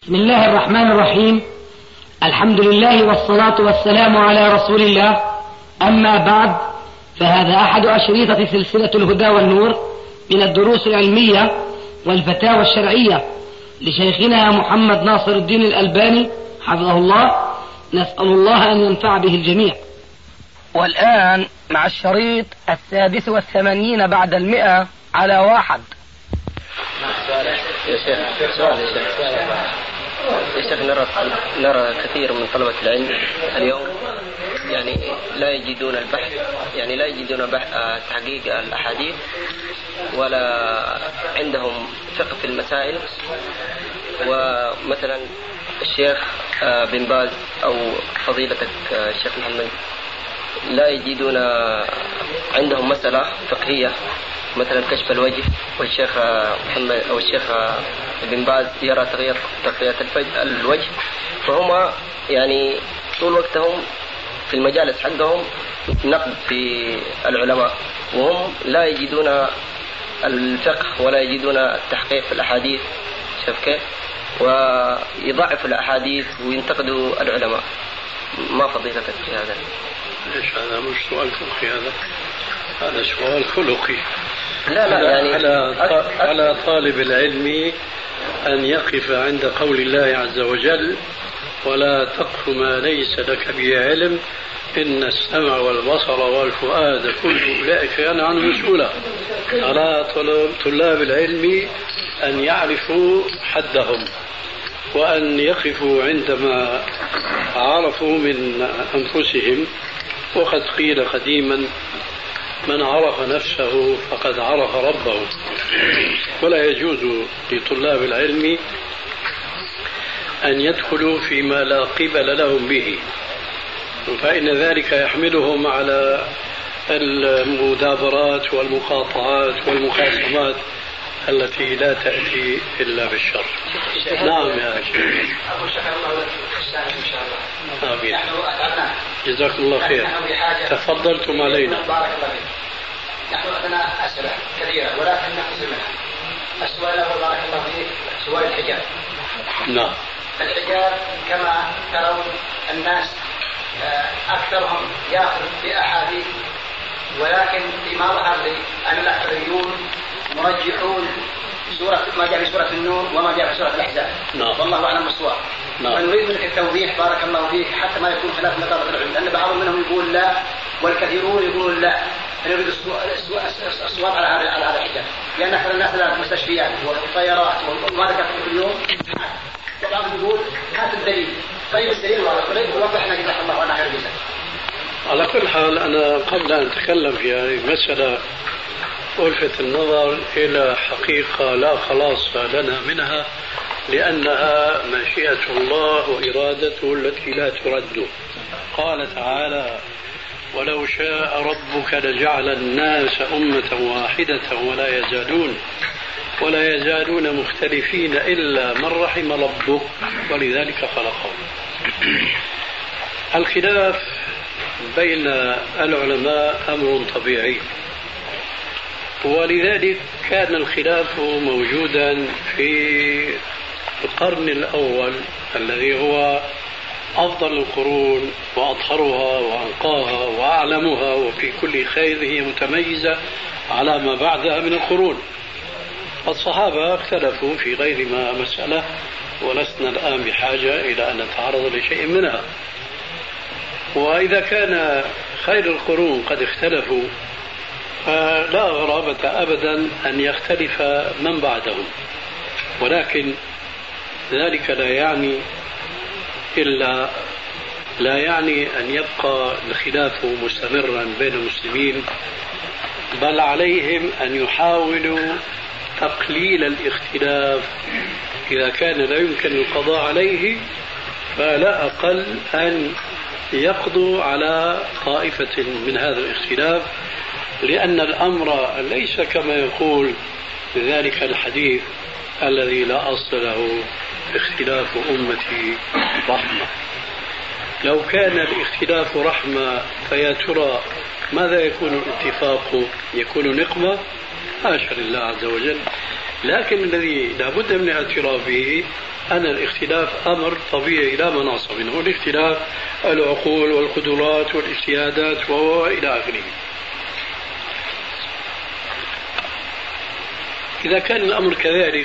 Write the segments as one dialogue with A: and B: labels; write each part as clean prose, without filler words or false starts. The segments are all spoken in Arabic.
A: بسم الله الرحمن الرحيم. الحمد لله والصلاة والسلام على رسول الله. أما بعد، فهذا أحد أشريطة سلسلة الهدى والنور من الدروس العلمية والفتاوى الشرعية لشيخنا محمد ناصر الدين الألباني حفظه الله. نسأل الله أن ينفع به الجميع. والآن مع الشريط 86 بعد 100 على 1.
B: يا شيخ نرى كثير من طلبة العلم اليوم لا يجدون البحث، لا يجدون تحقيق الأحاديث، ولا عندهم فقه في المسائل. ومثلا الشيخ بن باز أو فضيلتك الشيخ محمد لا يجدون عندهم مسألة فقهية مثلا كشف الوجه، والشيخ محمد أو الشيخ بن باز يرى تغطية الوجه، فهم طول وقتهم في المجالس حقهم نقد في العلماء، وهم لا يجدون الفقه ولا يجدون التحقيق في الأحاديث. شوف كيف، ويضعفوا الأحاديث وينتقدوا العلماء. ما فضيلتك في هذا؟
C: ليش هذا مش سؤال فقهي، هذا سؤال خلقي. على طالب العلم أن يقف عند قول الله عز وجل: ولا تقف ما ليس لك به علم إن السمع والبصر والفؤاد كل أولئك كان عنه مسؤولا. على طلاب العلم أن يعرفوا حدهم، وأن يقفوا عندما عرفوا من أنفسهم. وقد قيل قديما: من عرف نفسه فقد عرف ربه. ولا يجوز لطلاب العلم أن يدخلوا فيما لا قبل لهم به، فإن ذلك يحملهم على المدابرات والمقاطعات والمخاصمات التي لا تأتي إلا بالشر. نعم يا شيخ. آمين. جزاكم الله خير. تفضلتم علينا.
D: بارك الله فيك. نحن عندنا أسئلة كثيرة ولكن نختصر منها. السؤال الأول بارك الله فيك سؤال الحجاب.
C: نعم.
D: الحجاب كما ترون الناس أكثرهم يأخذ بأحاديث، ولكن فيما ظهر لي أن الأكثريون مرجحون ما جاء في سورة النور وما جاء في سورة الأحزاب.
C: نعم.
D: والله أعلم بالصواب. ونريد منك التوضيح بارك الله فيك حتى ما يكون خلاف مطالبة العلم، لأن بعضهم منهم يقول لا والكثيرون يقولون لا. نريد الصواب على هذا الحجاب، لأن أكثر الناس في المستشفيات والطيارات وما ذكرت في اليوم، وبعضهم يقول هات الدليل. طيب الدليل وضح لنا جزاك الله عنه خير الجزاء.
C: على كل حال، أنا قبل أن أتكلم في هذه المسألة ألفت النظر إلى حقيقة لا خلاص لنا منها، لأنها مشيئة الله وإرادته التي لا ترد. قال تعالى: ولو شاء ربك لجعل الناس أمة واحدة ولا يزالون مختلفين إلا من رحم ربك ولذلك خلقهم. الخلاف بين العلماء أمر طبيعي، ولذلك كان الخلاف موجودا في القرن الأول الذي هو أفضل القرون وأطهرها وأنقاها وأعلمها، وفي كل خير هي متميزة على ما بعدها من القرون. الصحابة اختلفوا في غير ما مسألة، ولسنا الآن بحاجة إلى أن نتعرض لشيء منها. وإذا كان خير القرون قد اختلفوا، فلا غرابة أبدا أن يختلف من بعدهم، ولكن ذلك لا يعني أن يبقى الخلاف مستمرا بين المسلمين، بل عليهم أن يحاولوا تقليل الاختلاف. إذا كان لا يمكن القضاء عليه، فلا أقل أن يقضوا على طائفة من هذا الاختلاف، لأن الأمر ليس كما يقول ذلك الحديث الذي لا أصل له: اختلاف أمتي رحمة. لو كان الاختلاف رحمة فيا ترى ماذا يكون الاتفاق؟ يكون نقمة؟ حاشا لله عز وجل. لكن الذي لا بد من الاعتراف به أن الاختلاف أمر طبيعي لا مناص منه، الاختلاف العقول والقدرات والاجتهادات وإلى آخره. إذا كان الأمر كذلك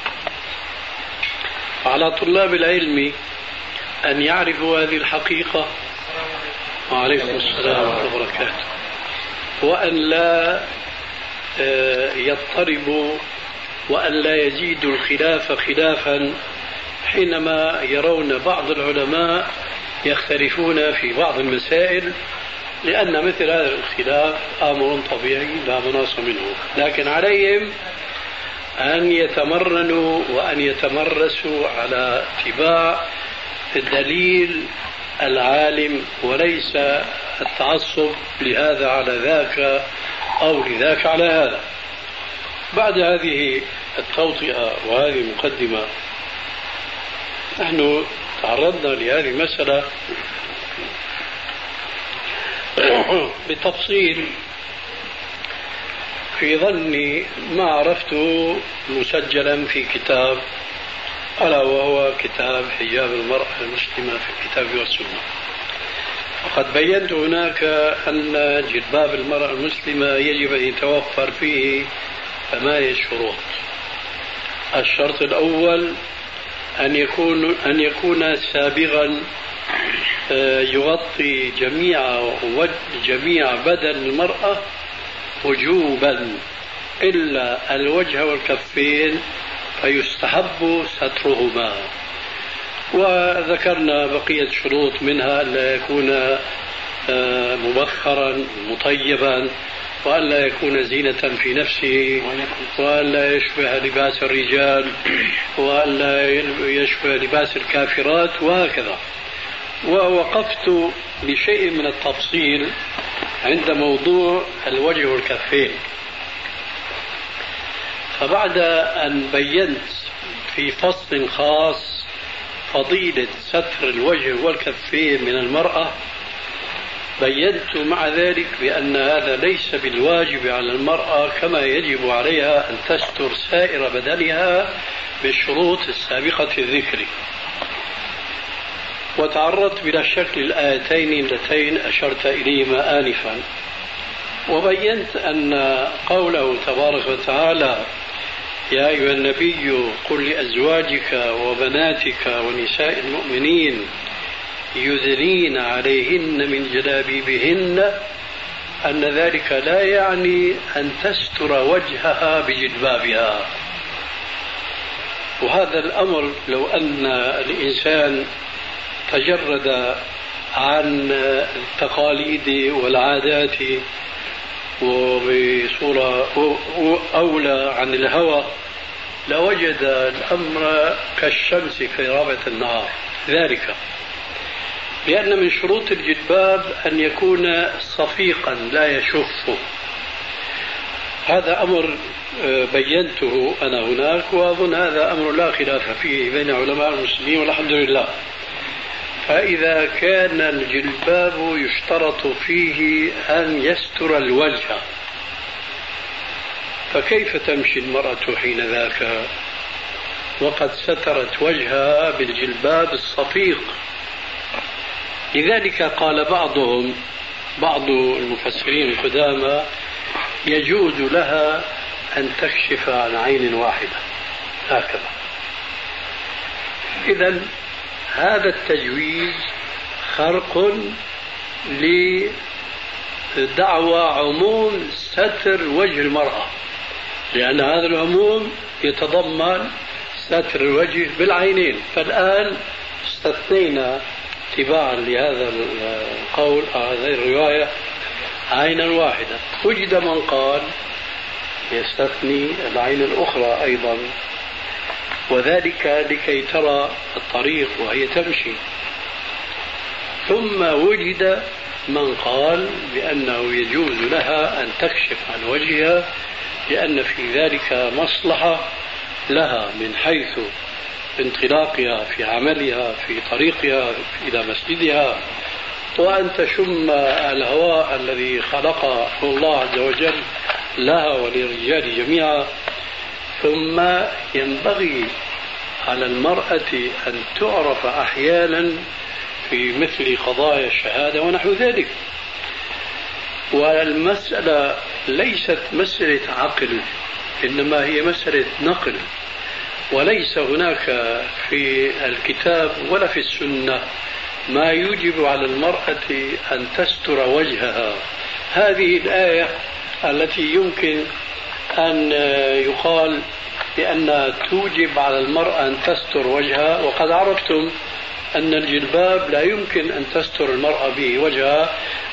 C: على طلاب العلم أن يعرفوا هذه الحقيقة، وعليكم السلام ورحمة الله وبركاته، وأن لا يضطربوا وأن لا يزيدوا الخلاف خلافا حينما يرون بعض العلماء يختلفون في بعض المسائل، لأن مثل هذا الاختلاف أمر طبيعي لا مناص منه، لكن عليهم أن يتمرنوا وأن يتمرسوا على اتباع الدليل العالم وليس التعصب لهذا على ذاك أو لذاك على هذا. بعد هذه التوطئة وهذه المقدمة، نحن تعرضنا لهذه المسألة بتفصيل في ظني ما عرفته مسجلا في كتاب، ألا وهو كتاب حجاب المرأة المسلمة في الكتاب والسنة. وقد بينت هناك أن جلباب المرأة المسلمة يجب أن يتوفر فيه 8 شروط. الشرط الأول أن يكون سابغا يغطي جميع بدن المرأة وجوبا إلا الوجه والكفين فيستحب سترهما. وذكرنا بقية شروط، منها ألا يكون مبخرا مطيبا، وألا يكون زينة في نفسه، وألا يشبه لباس الرجال، وألا يشبه لباس الكافرات، وهكذا. ووقفت بشيء من التفصيل عند موضوع الوجه والكفين. فبعد أن بينت في فصل خاص فضيلة ستر الوجه والكفين من المرأة، بينت مع ذلك بأن هذا ليس بالواجب على المرأة، كما يجب عليها أن تستر سائر بدنها بالشروط السابقة الذكر. وتعرضت بلا شك للآيتين اللتين أشرت إليهما آنفا، وبينت أن قوله تبارك وتعالى: يا أيها النبي قل لأزواجك وبناتك ونساء المؤمنين يدنين عليهن من جلابيبهن، أن ذلك لا يعني أن تستر وجهها بجلبابها. وهذا الأمر لو أن الإنسان تجرد عن التقاليد والعادات وبصورة أولى عن الهوى لوجد الأمر كالشمس في رابعة النهار. ذلك لأن من شروط الجلباب أن يكون صفيقا لا يشف. هذا أمر بينته أنا هناك، وأظن هذا أمر لا خلاف فيه بين علماء المسلمين والحمد لله. فإذا كان الجلباب يشترط فيه أن يستر الوجه، فكيف تمشي المرأة حين ذاك وقد سترت وجهها بالجلباب الصفيق؟ لذلك قال بعض المفسرين القدامى: يجوز لها أن تكشف عن عين واحدة، هكذا. إذن هذا التجويز خرق لدعوى عموم ستر وجه المرأة، لأن هذا العموم يتضمن ستر الوجه بالعينين. فالآن استثنينا اتباعا لهذا القول هذه الرواية عينا واحدة. وجد من قال يستثني العين الأخرى أيضا، وذلك لكي ترى الطريق وهي تمشي. ثم وجد من قال بأنه يجوز لها أن تكشف عن وجهها، لأن في ذلك مصلحة لها من حيث انطلاقها في عملها في طريقها إلى مسجدها، وأن تشم الهواء الذي خلقه الله عز وجل لها وللرجال جميعا. ثم ينبغي على المرأة أن تعرف أحيانا في مثل قضايا الشهادة ونحو ذلك. والمسألة ليست مسألة عقل، إنما هي مسألة نقل، وليس هناك في الكتاب ولا في السنة ما يوجب على المرأة أن تستر وجهها. هذه الآية التي يمكن أن يقال بأنها توجب على المرأة أن تستر وجهها، وقد عرفتم أن الجلباب لا يمكن أن تستر المرأة به وجهها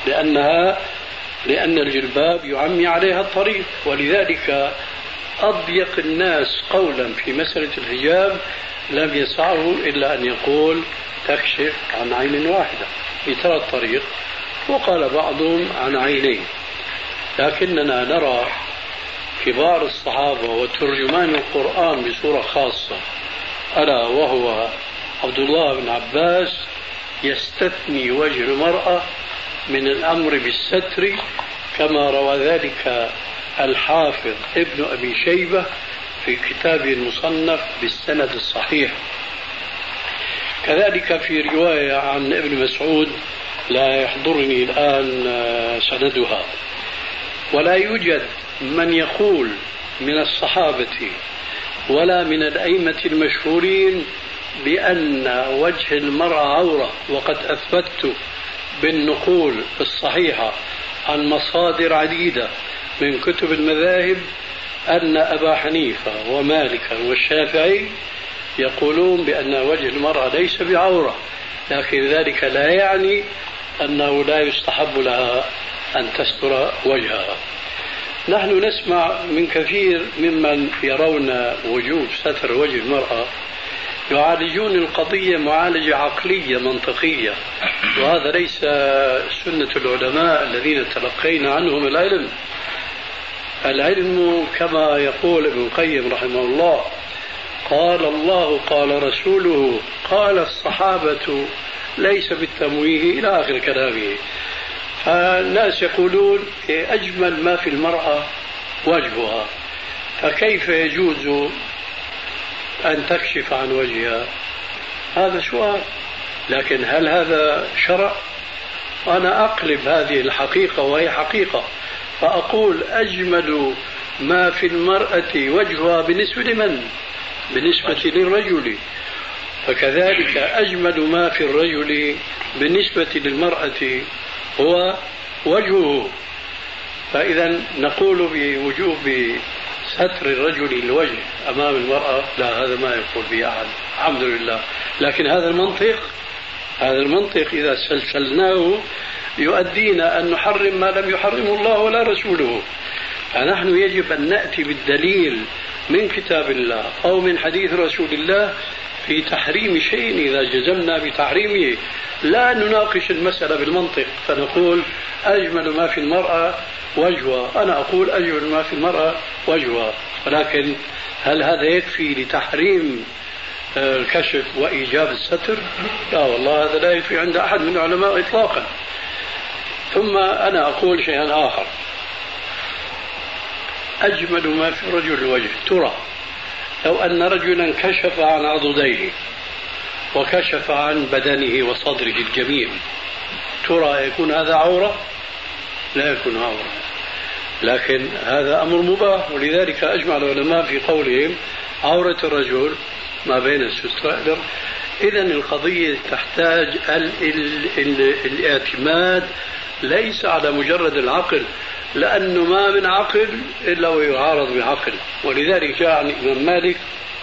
C: لأن الجلباب يعمي عليها الطريق. ولذلك أضيق الناس قولا في مسألة الحجاب لم يسعه إلا أن يقول تكشف عن عين واحدة بترى الطريق، وقال بعضهم عن عينين. لكننا نرى كبار الصحابة وترجمان القرآن بصورة خاصة، ألا وهو عبد الله بن عباس، يستثني وجه المرأة من الأمر بالستر، كما روى ذلك الحافظ ابن أبي شيبة في كتابه المصنف بالسند الصحيح. كذلك في رواية عن ابن مسعود لا يحضرني الآن سندها. ولا يوجد من يقول من الصحابة ولا من الأئمة المشهورين بأن وجه المرأة عورة، وقد أثبت بالنقول الصحيحة عن مصادر عديدة من كتب المذاهب أن أبا حنيفة ومالكا والشافعي يقولون بأن وجه المرأة ليس بعورة، لكن ذلك لا يعني أنه لا يستحب لها أن تستر وجهها. نحن نسمع من كثير ممن يرون وجوب ستر وجه المرأة يعالجون القضية معالجة عقلية منطقية، وهذا ليس سنة العلماء الذين تلقينا عنهم العلم. العلم كما يقول ابن القيم رحمه الله قال الله قال رسوله قال الصحابة ليس بالتمويه إلى آخر كلامه. فالناس يقولون أجمل ما في المرأة وجهها، فكيف يجوز أن تكشف عن وجهها؟ هذا سؤال، لكن هل هذا شرع؟ أنا أقلب هذه الحقيقة وهي حقيقة فأقول أجمل ما في المرأة وجهها بالنسبة لمن؟ بالنسبة للرجل. فكذلك أجمل ما في الرجل بالنسبة للمرأة هو وجهه. فإذا نقول بوجوب ستر الرجل الوجه أمام المرأة، لا، هذا ما يقول به أحد الحمد لله. لكن هذا المنطق إذا سلسلناه يؤدينا أن نحرم ما لم يحرمه الله ولا رسوله. فنحن يجب أن نأتي بالدليل من كتاب الله أو من حديث رسول الله في تحريم شيء إذا جزمنا بتحريمه، لا نناقش المسألة بالمنطق فنقول أجمل ما في المرأة وجهها. أنا أقول أجمل ما في المرأة وجهها، ولكن هل هذا يكفي لتحريم الكشف وإيجاب الستر؟ لا والله، هذا لا يكفي عند أحد من العلماء إطلاقا. ثم أنا أقول شيئا آخر، أجمل ما في الرجل الوجه. ترى لو أن رجلا كشف عن عضديه وكشف عن بدنه وصدره الجميل، ترى يكون هذا عورة؟ لا يكون عورة، لكن هذا أمر مباح. ولذلك أجمع العلماء في قولهم عورة الرجل ما بين الستر. إذن القضية تحتاج الاعتماد ليس على مجرد العقل، لأنه ما من عقل إلا ويعارض بعقل. ولذلك جاء عن الإمام مالك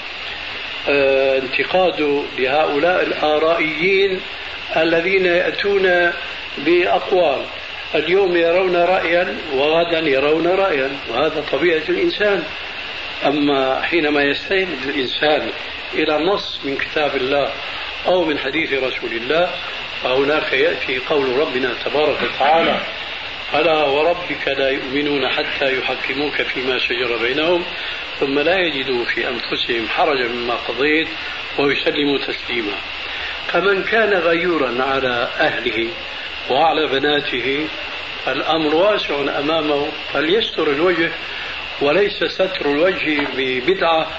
C: انتقاد لهؤلاء الآرائيين الذين يأتون بأقوال اليوم يرون رأيا وغدا يرون رأيا، وهذا طبيعة الإنسان. أما حينما يستند الإنسان إلى نص من كتاب الله أو من حديث رسول الله فهناك يأتي قول ربنا تبارك وتعالى ألا وربك لا يؤمنون حتى يحكموك فيما شجر بينهم ثم لا يجدوا في أنفسهم حرجا مما قضيت ويسلموا تسليما. فمن كان غيورا على أهله وعلى بناته الأمر واسع أمامه، فليستر الوجه، وليس ستر الوجه ببدعة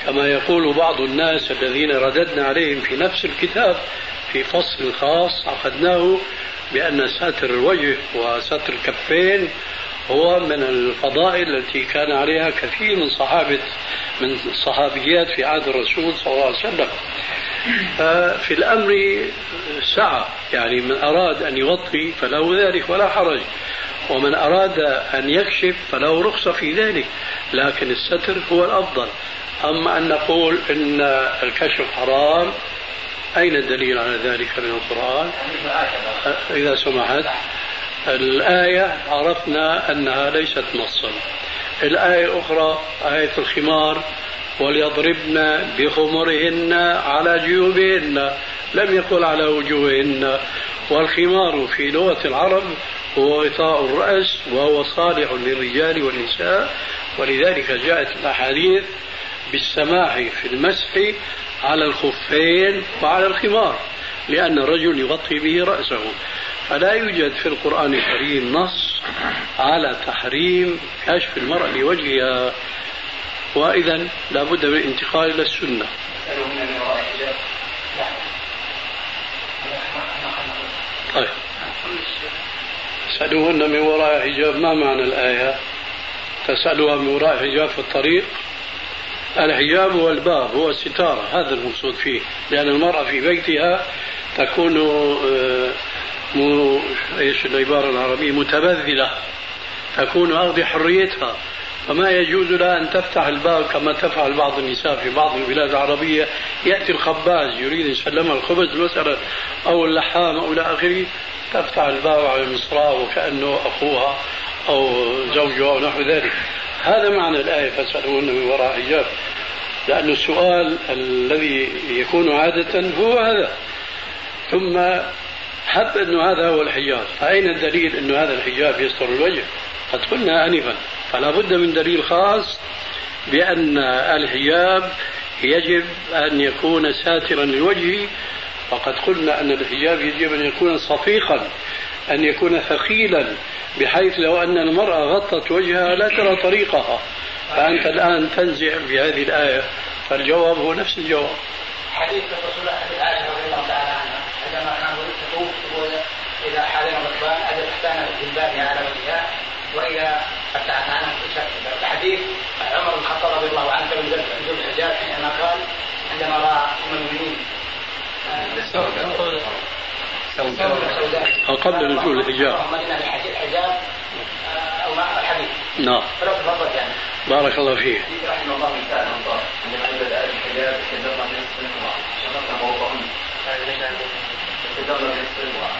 C: كما يقول بعض الناس الذين رددنا عليهم في نفس الكتاب في فصل خاص عقدناه بأن ستر الوجه وستر الكفين هو من الفضائل التي كان عليها كثير من الصحابيات في عهد الرسول صلى الله عليه وسلم. ففي الأمر سعة، يعني من أراد أن يغطي فله ذلك ولا حرج، ومن أراد أن يكشف فله رخصة في ذلك، لكن الستر هو الأفضل. أما أن نقول إن الكشف حرام، أين الدليل على ذلك من القرآن؟ إذا سمحت، الآية عرفنا أنها ليست نصا. الآية الأخرى آية الخمار، وليضربن بخمرهن على جيوبهن، لم يقل على وجوههن. والخمار في لغة العرب هو غطاء الرأس، وهو صالح للرجال والنساء، ولذلك جاءت الأحاديث بالسماح في المسح على الخفين وعلى الخمار، لأن الرجل يغطي به رأسه. فلا يوجد في القرآن الكريم نص على تحريم كشف المرأة لوجهها، وإذا لا بد من الانتقال إلى السنة. طيب، تسألوهن من وراء حجاب، ما معنى الآية؟ تسألوها من وراء حجاب في الطريق؟ الحجاب هو الباب، هو الستارة، هذا المقصود فيه، لأن المرأة في بيتها تكون ايش العبارة العربية، متبذلة، تكون أرض حريتها، فما يجوز لها أن تفتح الباب كما تفعل بعض النساء في بعض البلاد العربية. يأتي الخباز يريد أن يسلمها الخبز مثلا أو اللحام أو إلى آخره، تفتح الباب على المصراع وكأنه أخوها أو زوجها أو نحو ذلك. هذا معنى الآية فاسألوهن من وراء حجاب، لأن السؤال الذي يكون عادة هو هذا. ثم حب أنه هذا هو الحجاب، فأين الدليل أنه هذا الحجاب يستر الوجه؟ قد قلنا آنفا، فلا بد من دليل خاص بأن الحجاب يجب أن يكون ساترا للوجه. وقد قلنا أن الحجاب يجب أن يكون صفيقا، أن يكون ثقيلا، بحيث لو أن المرأة غطت وجهها لا ترى طريقها. فأنت الآن تنزع بهذه الآية، فالجواب هو نفس الجواب.
D: حديث الرسول عائشة رضي الله تعالى عنها عندما كان يطوف إذا حالنا الركبان أجل تحتنا بالباب على وجهها، وإذا فتحت عنها تشكل. حديث عمر بن الخطاب رضي الله عنه من ذو الحجاب حينما قال عندما رأى المؤمنين
C: قبل نزول الحجاب
D: الحجاب أو مع الحديث.
C: نعم.
D: فلو تفضل يعني.
C: بارك الله فيك.
D: رحمه الله تعالى عندما يوجد الحجاب تدبر من السنة شرطنا موضوعهم تدبر من السنة.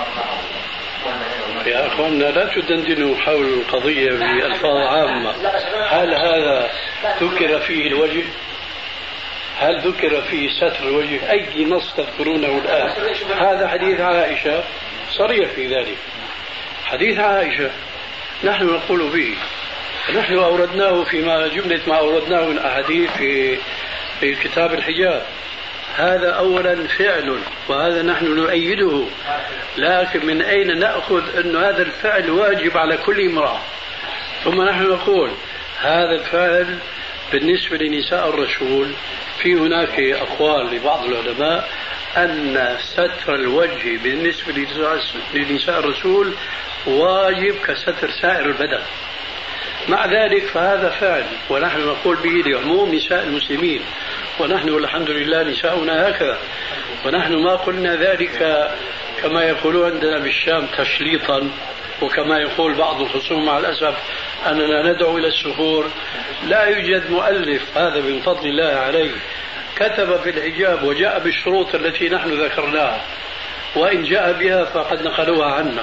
C: يا أخواننا لا تدندنوا حول القضية بألفاظ عامة. هل هذا ذكر فيه الوجه؟ هل ذكر فيه ستر الوجه؟ أي نص تذكرونه الآن؟ هذا حديث عائشة صريح في ذلك. حديث عائشة نحن نقول به، نحن أوردناه فيما جملة ما أوردناه من أحاديث في كتاب الحجاب. هذا أولا فعل، وهذا نحن نؤيده، لكن من أين نأخذ أن هذا الفعل واجب على كل امرأة؟ ثم نحن نقول هذا الفعل بالنسبة لنساء الرسول، في هناك أقوال لبعض العلماء أن ستر الوجه بالنسبة لنساء الرسول واجب كستر سائر البدن. مع ذلك فهذا فعل، ونحن نقول به لعموم نساء المسلمين، ونحن والحمد لله نساؤنا هكذا. ونحن ما قلنا ذلك كما يقولون عندنا بالشام تشليطا، وكما يقول بعض الخصوم مع الأسف أننا ندعو إلى السفور. لا يوجد مؤلف، هذا من فضل الله عليه، كتب في الحجاب وجاء بالشروط التي نحن ذكرناها، وإن جاء بها فقد نقلوها عنا،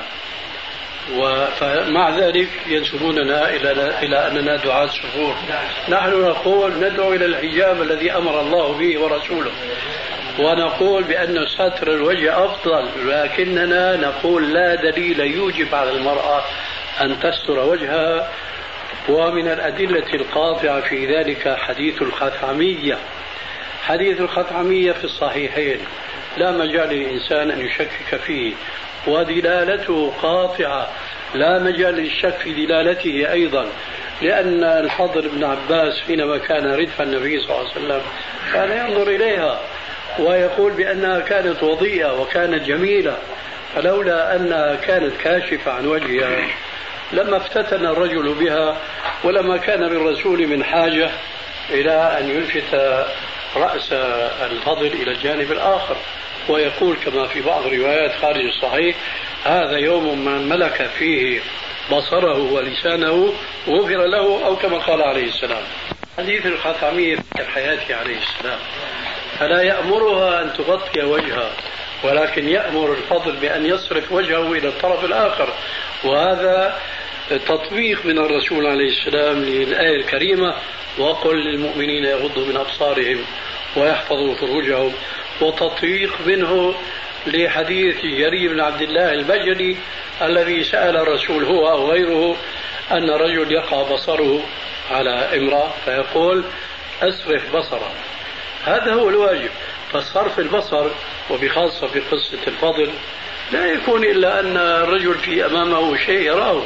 C: ومع ذلك ينسبوننا إلى أننا دعاة سفور. نحن نقول ندعو إلى الحجاب الذي أمر الله به ورسوله، ونقول بأن ستر الوجه أفضل، لكننا نقول لا دليل يوجب على المرأة أن تستر وجهها. ومن الأدلة القاطعة في ذلك حديث الخثعمية. حديث الخثعمية في الصحيحين، لا مجال للإنسان أن يشكك فيه، ودلالته قاطعة، لا مجال للشك في دلالته أيضا، لأن الفضل بن عباس حينما كان ردف النبي صلى الله عليه وسلم كان ينظر إليها ويقول بأنها كانت وضيئة وكانت جميلة، فلولا أنها كانت كاشفة عن وجهها لما افتتن الرجل بها، ولما كان للرسول من حاجة إلى أن يلفت رأس الفضل إلى الجانب الآخر، ويقول كما في بعض الروايات خارج الصحيح: هذا يوم من ملك فيه بصره ولسانه غفر له، أو كما قال عليه السلام. حديث الخاتمية في حياته عليه السلام، فلا يأمرها أن تغطي وجهها، ولكن يأمر الفضل بأن يصرف وجهه إلى الطرف الآخر، وهذا تطبيق من الرسول عليه السلام للآية الكريمة: وقل للمؤمنين يغضوا من أبصارهم ويحفظوا فروجهم، وتطبيق منه لحديث جرير بن عبد الله البجلي الذي سأل الرسول هو أو غيره أن رجل يقع بصره على امرأة فيقول: أسرف بصره. هذا هو الواجب. فصرف البصر وبخاصة في قصة الفضل لا يكون إلا أن الرجل في أمامه شيء يراه.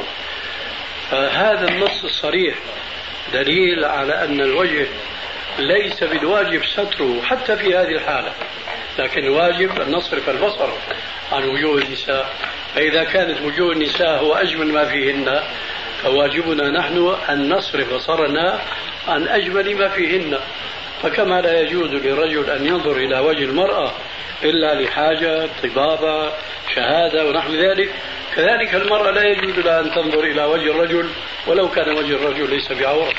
C: هذا النص الصريح دليل على أن الوجه ليس بالواجب ستره حتى في هذه الحالة، لكن الواجب أن نصرف البصر عن وجوه النساء. فإذا كانت وجوه النساء هو أجمل ما فيهن، فواجبنا نحن أن نصرف بصرنا عن أجمل ما فيهن. فكما لا يجوز للرجل أن ينظر إلى وجه المرأة إلا لحاجة، طبابة، شهادة ونحو ذلك، كذلك المرأة لا يجوز لها أن تنظر إلى وجه الرجل ولو كان وجه الرجل ليس بعورة.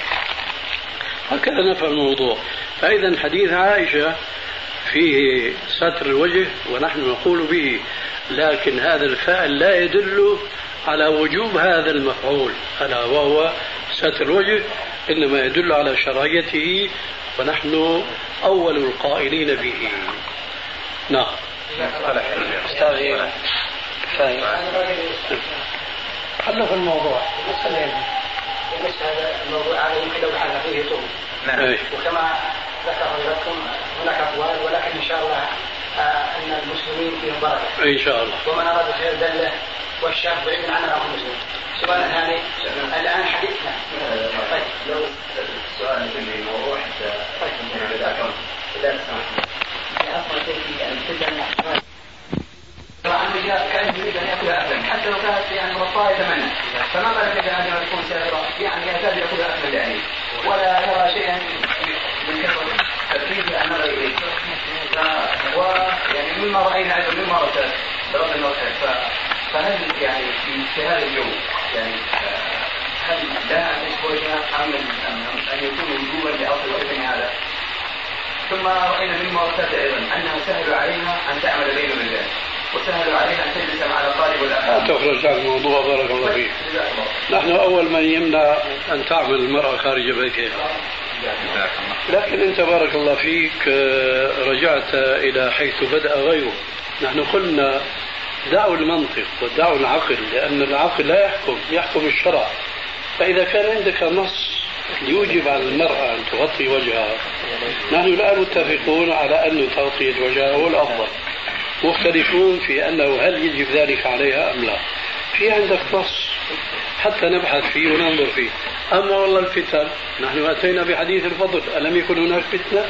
C: هكذا نفهم الموضوع. فإذا حديث عائشة فيه ستر الوجه ونحن نقول به، لكن هذا الفعل لا يدل على وجوب هذا المفعول ألا وهو ستر الوجه، إنما يدل على شرعيته ونحن أول القائلين به. نعم.
D: خلف الموضوع بالنسبة الموضوع هذا يمكن لو حل فيه طول. نعم. وكما ذكر لكم هناك أقوال، ولكن إن شاء الله أن المسلمين فيهم بركة إن شاء الله، ومن أراد الخير دله والشر بعيد عنه أخو المسلم. سؤال ثاني الآن حديثنا. طيب لو السؤال في الموضوع إذا سمحت أفضل في الفتن طبعا الرجال كان يريد أن يأكل أكلا حتى لو كانت يعني مرطاة يتمنى، فما بالك بأن تكون سائرة يعني يحتاج يأكل أكلا يعني ولا يرى شيئا من كثر تركيز النظر إليه. ويعني مما رأينا أيضا مما رأيت برد المرتب، فهل يعني في هذا اليوم يعني هل لا نسبوجها أم أن يكون وجوبا لأصل وإذن هذا؟ ثم رأينا مما رأيت أيضا أنه سهل عليها أن تعمل بين الرجال وسهل عليها أن تجلس مع الأقارب والأهل.
C: تخرج عن الموضوع بارك الله فيك. نحن أول من يمنع أن تعمل المرأة خارج بيتها، لكن أنت بارك الله فيك رجعت إلى حيث بدأ غيره. نحن قلنا دعوا المنطق ودعوا العقل، لأن العقل لا يحكم الشرع. فإذا كان عندك نص يوجب على المرأة أن تغطي وجهها، نحن لا متفقون على أن تغطية وجهها هو الأفضل، مختلفون في أنه هل يجب ذلك عليها أم لا. في عندك نص حتى نبحث فيه وننظر فيه. أما والله الفتن، نحن أتينا بحديث الفضل، ألم يكن هناك فتنة؟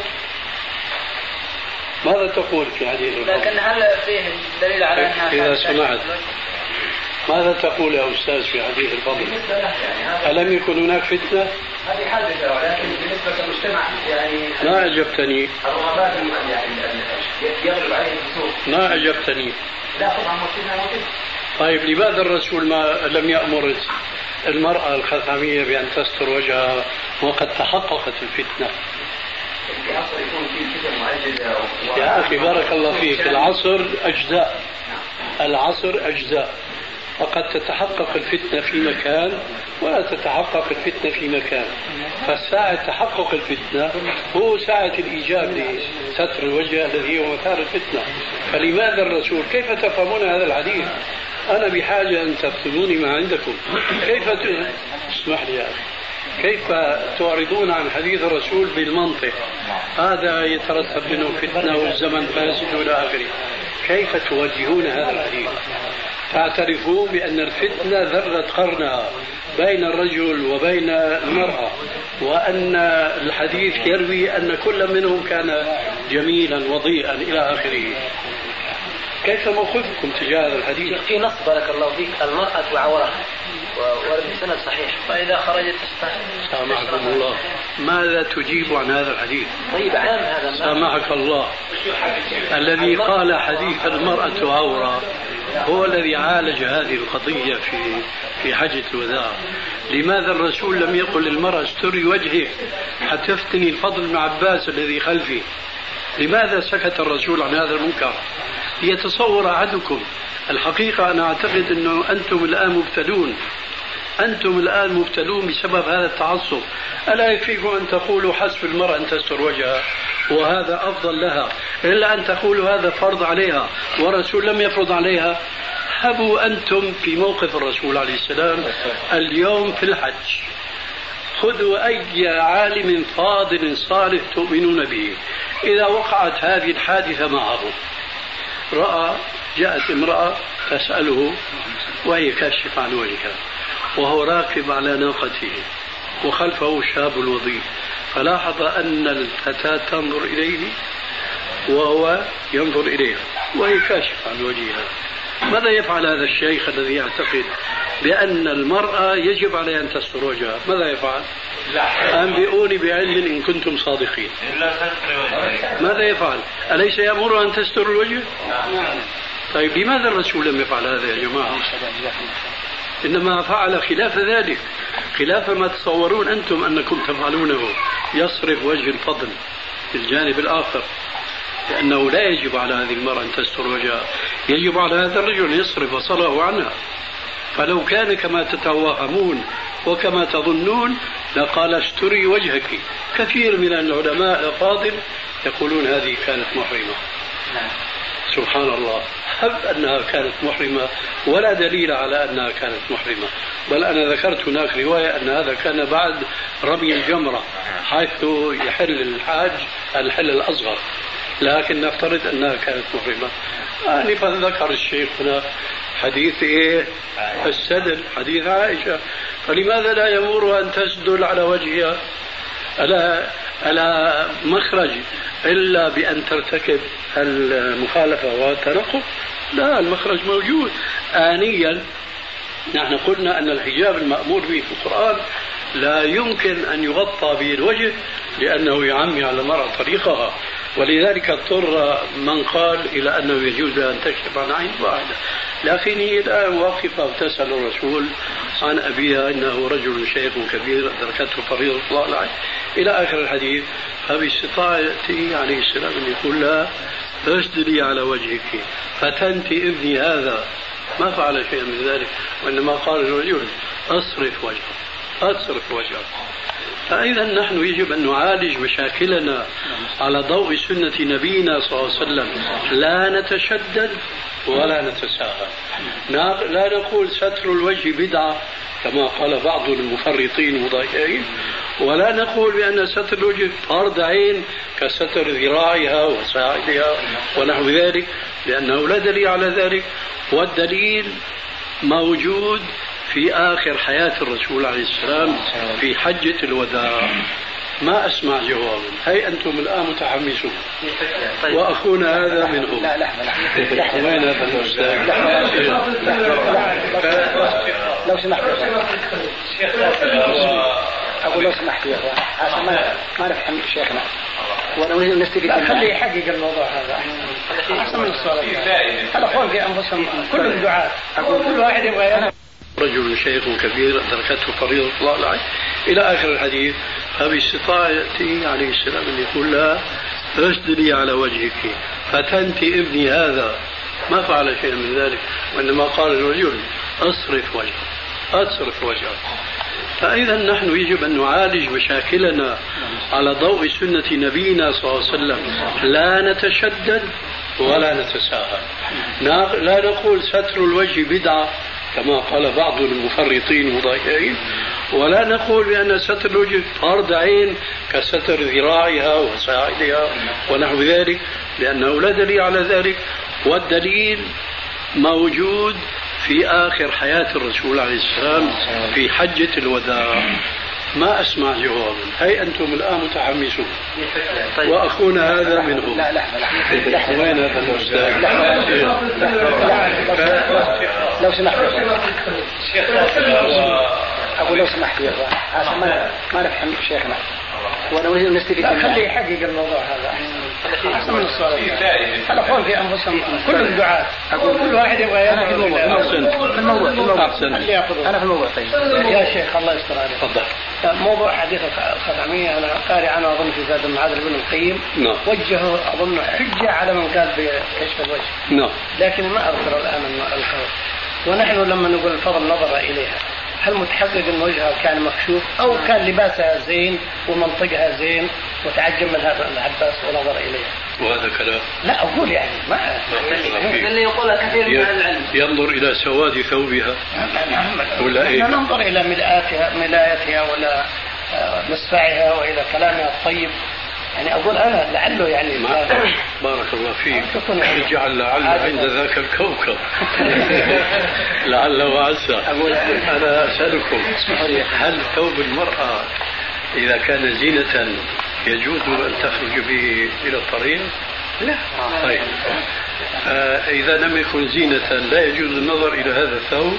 C: ماذا تقول في حديث الفضل؟
D: لكن هل فيه دليل على أنها
C: إذا سمعت ماذا تقول يا أستاذ في حديث الفضل؟ ألم يكن هناك فتنة؟
D: هذه حادثة، ولكن بالنسبة للمجتمع يعني
C: ما أجبتني.
D: الرغبات يعني يغلب عليه السوق.
C: ما أجبتني.
D: لا طبعا موجود.
C: طيب لماذا الرسول ما لم يأمر المرأة الخثامية بأن تستر وجهها وقد تحققت الفتنة؟
D: العصر يكون فيه فتن معجزة
C: يا أخي بارك الله فيك، العصر أجزاء، العصر أجزاء، فقد تتحقق الفتنة في مكان ولا تتحقق الفتنة في مكان. فساعة تحقق الفتنة هو ساعة الإيجاب لستر الوجه الذي هو مثار الفتنة. فلماذا الرسول؟ كيف تفهمون هذا الحديث؟ أنا بحاجة أن تفتنوني ما عندكم. كيف اسمح لي يا أخي، كيف تعرضون عن حديث الرسول بالمنطق؟ هذا يترتب منه فتنة والزمن فاسد إلى آخره. كيف توجهون هذا الحديث؟ تعترفون بأن الفتنة ذرت قرنها بين الرجل وبين المرأة، وأن الحديث يروي أن كل منهم كان جميلا وضيئا إلى آخره. كيف موقفكم تجاه هذا الحديث؟
B: في نص بارك الله فيك، المرأة عورة، ورد بسند صحيح، فإذا خرجت
C: سامحكم الله، ماذا تجيب عن هذا الحديث؟
B: طيب عام هذا.
C: سامحك الله، الذي قال حديث المرأة عورة هو الذي عالج هذه القضية في حجة الوداع. لماذا الرسول لم يقل للمرأة استري وجهك حتى تفتني الفضل بن عباس الذي خلفي؟ لماذا سكت الرسول عن هذا المنكر؟ ليتصور أحدكم، الحقيقة أنا أعتقد أنه أنتم الآن مبتلون بسبب هذا التعصب. ألا يكفيكم أن تقولوا حسب المرأة أن تستر وجهها وهذا أفضل لها، إلا أن تقولوا هذا فرض عليها والرسول لم يفرض عليها؟ هبوا أنتم في موقف الرسول عليه السلام اليوم في الحج. خذوا أي عالم فاضل صالح تؤمنون به، إذا وقعت هذه الحادثة معه، جاءت امرأة تسأله وهي كاشفة عن وجهها وهو راكب على ناقته وخلفه شاب وضيء، فلاحظ أن الفتاة تنظر إليه وهو ينظر إليها وهي كاشفة عن وجهها. ماذا يفعل هذا الشيخ الذي يعتقد بأن المرأة يجب عليها أن تستر وجهها؟ ماذا يفعل؟ أنبئوني بعلم إن كنتم صادقين. ماذا يفعل؟ أليس يأمر أن تستر الوجه؟ طيب لماذا الرسول لم يفعل هذا يا جماعة؟ إنما فعل خلاف ذلك، خلاف ما تصورون أنتم أنكم تفعلونه، يصرف وجه الفضل في الجانب الآخر، لأنه لا يجب على هذه المرأة أن تستر وجهها، يجب على هذا الرجل يصرف بصره عنها. فلو كان كما تتوهمون وكما تظنون لقال استري وجهك. كثير من العلماء الفاضل يقولون هذه كانت محرمة. سبحان الله، هب أنها كانت محرمة ولا دليل على أنها كانت محرمة، بل أنا ذكرت هناك رواية أن هذا كان بعد رمي الجمرة حيث يحل الحاج الحل الأصغر، لكن نفترض أنها كانت محرمة. آنفا ذكر الشيخ هنا حديث السدل، حديث عائشة، فلماذا لا يأمرها أن تسدل على وجهها؟ ألا مخرج إلا بأن ترتكب المخالفة والتنقب؟ لا، المخرج موجود. آنيا نحن قلنا أن الحجاب المأمور به في القرآن لا يمكن أن يغطى به الوجه لأنه يعمي على المرأة طريقها، ولذلك اضطر من قال إلى أنه يجوز أن تكشف عن عين واحدة. لكن هي الآن واقفة وتسأل الرسول عن أبيها إنه رجل شيخ كبير أدركته فريضة الله العين إلى آخر الحديث. فباستطاعته عليه السلام أن يقول لها اسدلي على وجهك، فتنت ابني هذا ما فعل شيئا من ذلك، وإنما قال الرجل أصرف وجهك. فإذا نحن يجب أن نعالج مشاكلنا على ضوء سنة نبينا صلى الله عليه وسلم، لا نتشدد ولا نتساهل. لا نقول ستر الوجه بدعة كما قال بعض المفرطين المضايقين، ولا نقول بأن ستر الوجه فرض عين كستر ذراعها وساعدها ونحو ذلك، لأنه لا دليل على ذلك، والدليل موجود في آخر حياة الرسول عليه السلام في حجة الوداع. ما أسمع جوابا. هي أنتم الآن متحمسون وأخونا هذا منهم.
D: لا
C: وين هذا الأستاذ؟
D: لو سمحت أقول لو سمحت يا أخوان عشان ما نفهم شيخنا ونريد أن نستفيد. خليه يحقق الموضوع هذا أحسن من السؤال. هذا أخوان في أنفسهم كلهم دعاء، أقول كل واحد يبغى
C: رجل شيخ كبير أدركته فريضة الله العين إلى آخر الحديث. فباستطاعته عليه السلام أن يقول لها اسدلي على وجهك، فتنت ابني هذا ما فعل شيئا من ذلك، وإنما قال الرجل أصرف وجهك. فإذا نحن يجب أن نعالج مشاكلنا على ضوء سنة نبينا صلى الله عليه وسلم، لا نتشدد ولا نتساهل. لا نقول ستر الوجه بدعة كما قال بعض المفرطين المضايقين، ولا نقول بأن ستر الوجه فرض عين كستر ذراعها وساعدها ونحو ذلك، لأنه لا دليل على ذلك، والدليل موجود في آخر حياة الرسول عليه السلام في حجة الوداع. ما أسمع جوابا. هي أنتم الآن متحمسون. طيب. وأخونا هذا منهم.
D: لا
C: وين هذا الأستاذ؟
D: لو سمحت أقول لو سمحت يا أخوان ما نفهم شيخنا ونريد أن نستفيد منه. خليه يحقق الموضوع هذا أحسن من السؤال. الأخوان في أنفسهم كل الدعاة كل واحد يبغى يأخذ في الموضوع. أنا في الموضوع. طيب يا شيخ الله يستر عليك. تفضل. موضوع حديث الخاتمية أنا قارئ عنه أظن في زاد المعاد لابن القيم. وجهه أظن حجة على من قال بكشف الوجه. لكن ما أذكر الآن القول. ونحن لما نقول الفضل نظر إليها هل متحقق أن وجهها كان مكشوف أو كان لباسها زين ومنطقها زين وتعجب من هذا العباس ونظر إليها؟
C: وهذا كلام
D: لا أقول يعني ما
B: اللي يقولها كثير من العلم
C: ينظر إلى سواد ثوبها
D: ولا إيه؟ ننظر إلى ملايتها ولا مصفعها وإلى كلامها الطيب. يعني أقول أنا لعله يعني
C: بارك الله فيك اجعل لعل عند ذاك الكوكب لعل وعسى. أنا أسألكم هل ثوب المرأة إذا كان زينة يجوز أن تخرج به إلى الطريق؟ لا. طيب إذا لم يكن زينة لا يجوز النظر إلى هذا الثوب؟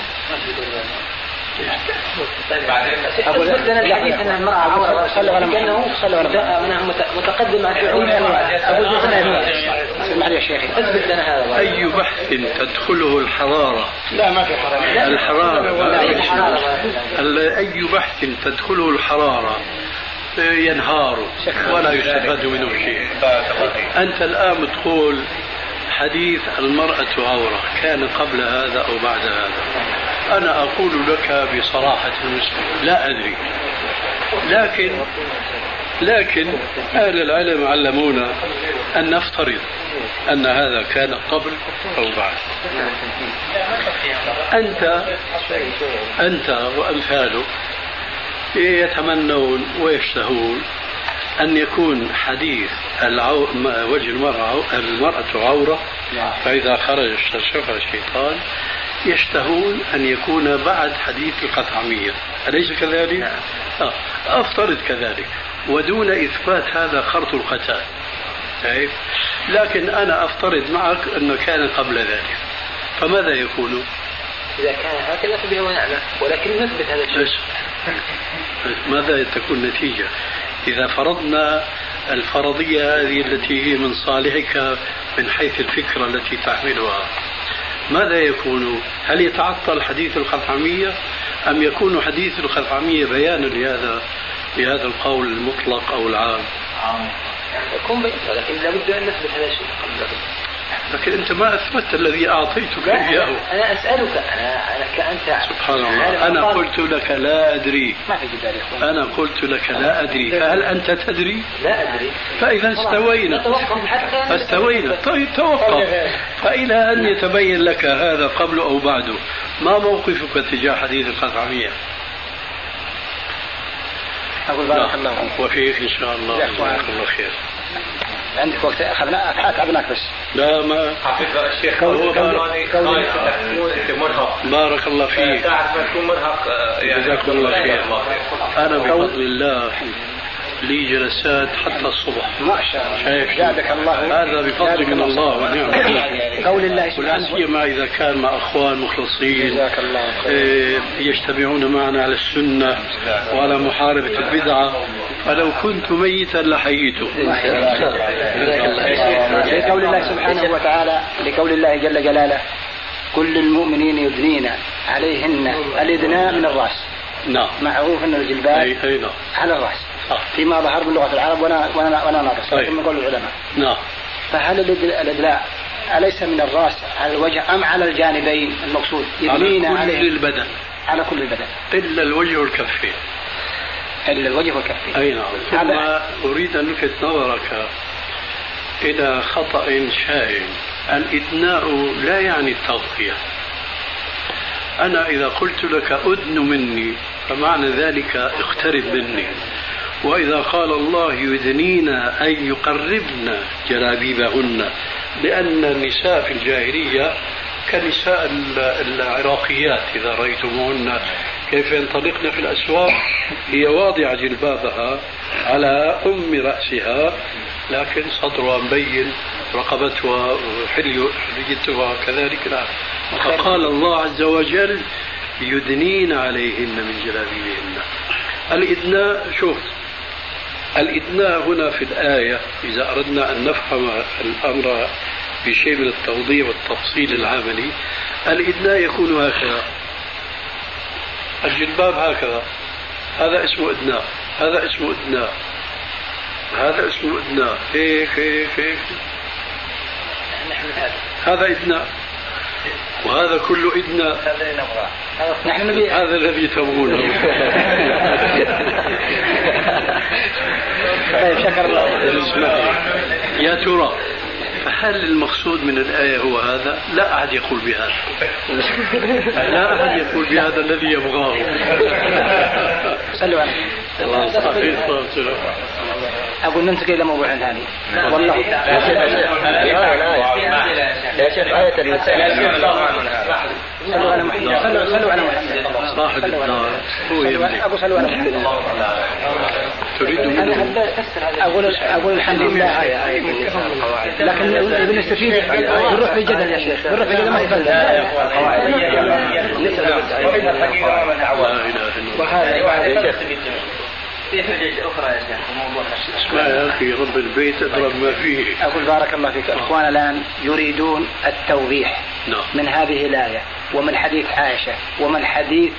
B: أقول لنا الحديث أن المرأة عورة كأنه متقدم عن
D: اسمح يا شيخ
B: اثبت لنا هذا.
C: أي بحث تدخله الحرارة؟
D: لا ما في حرارة.
C: الحرارة أي بحث تدخله الحرارة ينهار ولا يستفاد منه شيء. أنت الآن تقول حديث المرأة عورة كان قبل هذا أو بعد هذا. أنا أقول لك بصراحة المسلم لا أدري، لكن أهل العلم علمونا أن نفترض أن هذا كان قبل أو بعد. أنت وأمثالك يتمنون ويشتهون أن يكون حديث وجه المرأة عورة، فإذا خرج استشرفها الشيطان. يشتهون أن يكون بعد حديث الخثعمية، أليس كذلك؟ أفترض كذلك ودون إثبات هذا خرط القتال. لكن أنا أفترض معك أنه كان قبل ذلك، فماذا يكون؟
B: إذا كان هكذا فبه ونعمة، ولكن نثبت هذا الشيء.
C: ماذا تكون النتيجة إذا فرضنا الفرضية هذه التي هي من صالحك من حيث الفكرة التي تحملها؟ ماذا يكون؟ هل يتعطل حديث الخثعمية أم يكون حديث الخثعمية بيانا لهذا القول المطلق أو العام؟
B: يكون بيان، لكن لابد أن نثبت هذا الشيء.
C: لكن أنت ما أثبت الذي أعطيتك إياه.
B: أنا أسألك أنا كأنت.
C: سبحان الله. أنا قلت لك لا أدري. أنا قلت لك لا أدري، فهل أنت تدري؟
B: لا أدري.
C: فإذا استوينا. طيب توقف. فإلى أن يتبين لك هذا قبل أو بعده، ما موقفك تجاه حديث الخثعمية؟
D: أقول بارك الله فيك
C: وفيك إن شاء الله. جزاك الله خير.
D: عندك وقت أتعبناك بس.
C: لا ما
E: حفظ الشيخ هو أنت مرهق.
C: بارك الله فيك.
E: ساعة ما تكون مرهق
C: جزاك الله خير. أنا بفضل الله لي جلسات حتى الصبح.
D: ما شاء الله. زادك الله.
C: هذا بفضل من الله ونعمه.
D: قول الله سبحانه
C: ولا سيما إذا كان مع أخوان مخلصين
D: جزاك الله خير.
C: يجتمعون معنا على السنة وعلى محاربة البدعة، فلو كنت ميتا لحييته.
D: لقول الله سبحانه وتعالى، لقول الله جل جلاله: كل المؤمنين يدنين عليهن الإدناء من الرأس.
C: نعم.
D: معروف أن الجلباب على الرأس فيما ظهر من لغة العرب وأنا ناقص لكن من قول العلماء.
C: نعم.
D: فهل الإدلاء أليس من الرأس على الوجه أم على الجانبين المقصود؟
C: على كل البدن.
D: على كل البدن
C: إلا الوجه والكفين.
D: إلا الوجه والكفين.
C: أي نعم. ثم أريد أن ألفت نظرك إلى خطأ شائع. الإدناء لا يعني التغطية. أنا إذا قلت لك أدن مني فمعنى ذلك اقترب مني. وإذا قال الله يدنينا أي يقربن جلابيبهن، لأن النساء في الجاهلية كنساء العراقيات إذا رأيتموهن كيف ينطلقن في الأسواق، هي واضعة جلبابها على رأسها، لكن صدرها مبين، رقبتها حليتها كذلك. لا، فقال الله عز وجل يدنين عليهن من جلابيبهن. الإدناء، شوف الإدناء هنا في الآية إذا أردنا أن نفهم الأمر بشيء من التوضيح والتفصيل العملي، الإدناء يكون هكذا، الجلباب هكذا، هذا اسمه إدناء، هذا اسمه إدناء، هذا اسمه إدناء، هيك هيك هيك، هذا إدناء، وهذا كله إدناء، هذا الذي تبغونه.
D: شكر الله.
C: يا ترى هل المقصود من الآية هو هذا؟ لا أحد يقول بهذا، لا أحد يقول بهذا الذي يبغاه.
D: صلوا عليه. أقول ننتقل إلى موضوع ثاني. والله
B: يا شيخ آية النساء.
D: صلوا على محمد. صلوا على محمد.
C: صاحب الدار هو يملك.
D: أقول صلوا على محمد.
C: تريد منه؟
D: أقول الحمد لله، لكن بنستفيد بنروح بالجدل يا شيخ، بنروح بالجدل ما يفلت.
C: وهذا
F: في حجج أخرى يا شيخ موضوع
C: اسمع يا أخي، رب البيت أدرى ما فيه.
D: أقول بارك الله فيك. أخوانا الآن يريدون التوضيح من هذه الآية ومن حديث عائشة ومن حديث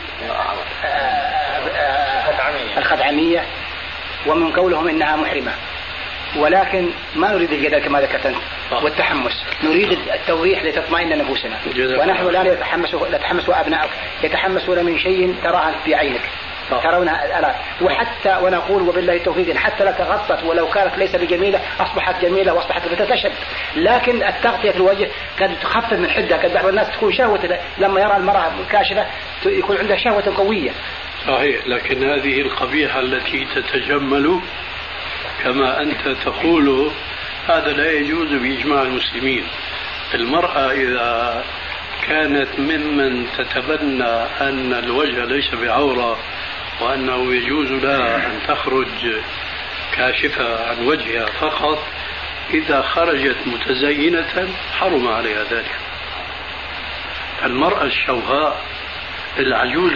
D: الخدعمية ومن قولهم إنها محرمة، ولكن ما نريد الجدل كما ذكرت أنت والتحمس، نريد التوضيح لتطمئن نفوسنا. ونحن الآن يتحمس وأبنائك يتحمسون من شيء تراه بعينك، ترون الآن، وحتى ونقول وبالله التوفيق، حتى لو تغطت ولو كانت ليس بجميلة أصبحت جميلة وأصبحت بتتشد. لكن التغطية في الوجه قد تخفف من حدة، قد بعض الناس تكون شهوة لما يرى المرأة كاشفة يكون عندها شهوة قوية.
C: صحيح، لكن هذه القبيحة التي تتجمل كما أنت تقول هذا لا يجوز بإجماع المسلمين. المرأة إذا كانت ممن تتبنى أن الوجه ليس بعورة وأنه يجوز لها أن تخرج كاشفة عن وجهها فقط، إذا خرجت متزينة حرم عليها ذلك. المرأة الشوهاء، العجوز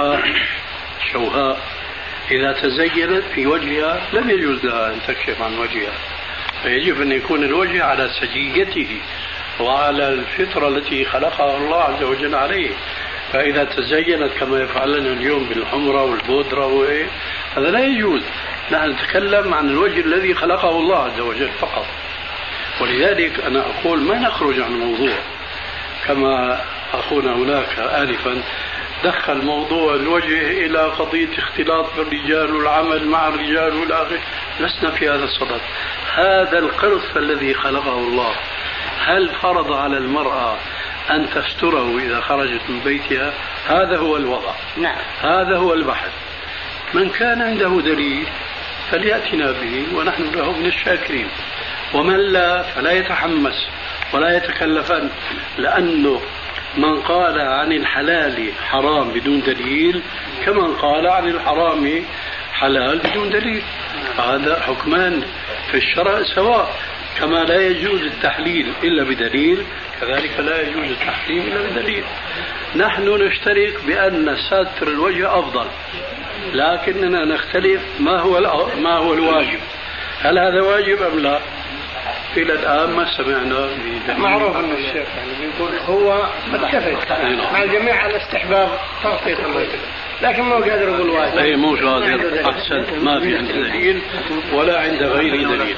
C: الشوهاء إذا تزينت في وجهها لم يجوز لها أن تكشف عن وجهها، فيجب أن يكون الوجه على سجيته وعلى الفطرة التي خلقها الله عز وجل عليه. فإذا تزينت كما يفعلن اليوم بالحمرة والبودرة هذا لا يجوز. نحن نتكلم عن الوجه الذي خلقه الله عز وجل فقط. ولذلك أنا أقول ما نخرج عن الموضوع كما أخونا هناك آنفا دخل موضوع الوجه إلى قضية اختلاط بالرجال والعمل مع الرجال والآخر. لسنا في هذا الصدد. هذا القرص الذي خلقه الله هل فرض على المرأة أن تستره إذا خرجت من بيتها؟ هذا هو الوضع.
D: نعم.
C: هذا هو البحث. من كان عنده دليل فليأتنا به ونحن له من الشاكرين، ومن لا فلا يتحمس ولا يتكلفن، لأنه من قال عن الحلال حرام بدون دليل كمن قال عن الحرام حلال بدون دليل. هذا حكمان في الشرع سواء. كما لا يجوز التحليل إلا بدليل كذلك لا يجوز التحريم إلا بدليل. نحن نشترك بأن ستر الوجه أفضل، لكننا نختلف ما هو الواجب. هل هذا واجب أم لا؟ إلى الآن ما سمعنا بدليل.
G: معروف أن الشيخ يعني يقول هو متفق مع الجميع على استحباب تغطية الوجه، لكن ما قادر يقول واجب.
C: أي مو قادر. أحسنت، ما في عند دليل ولا عند غير دليل.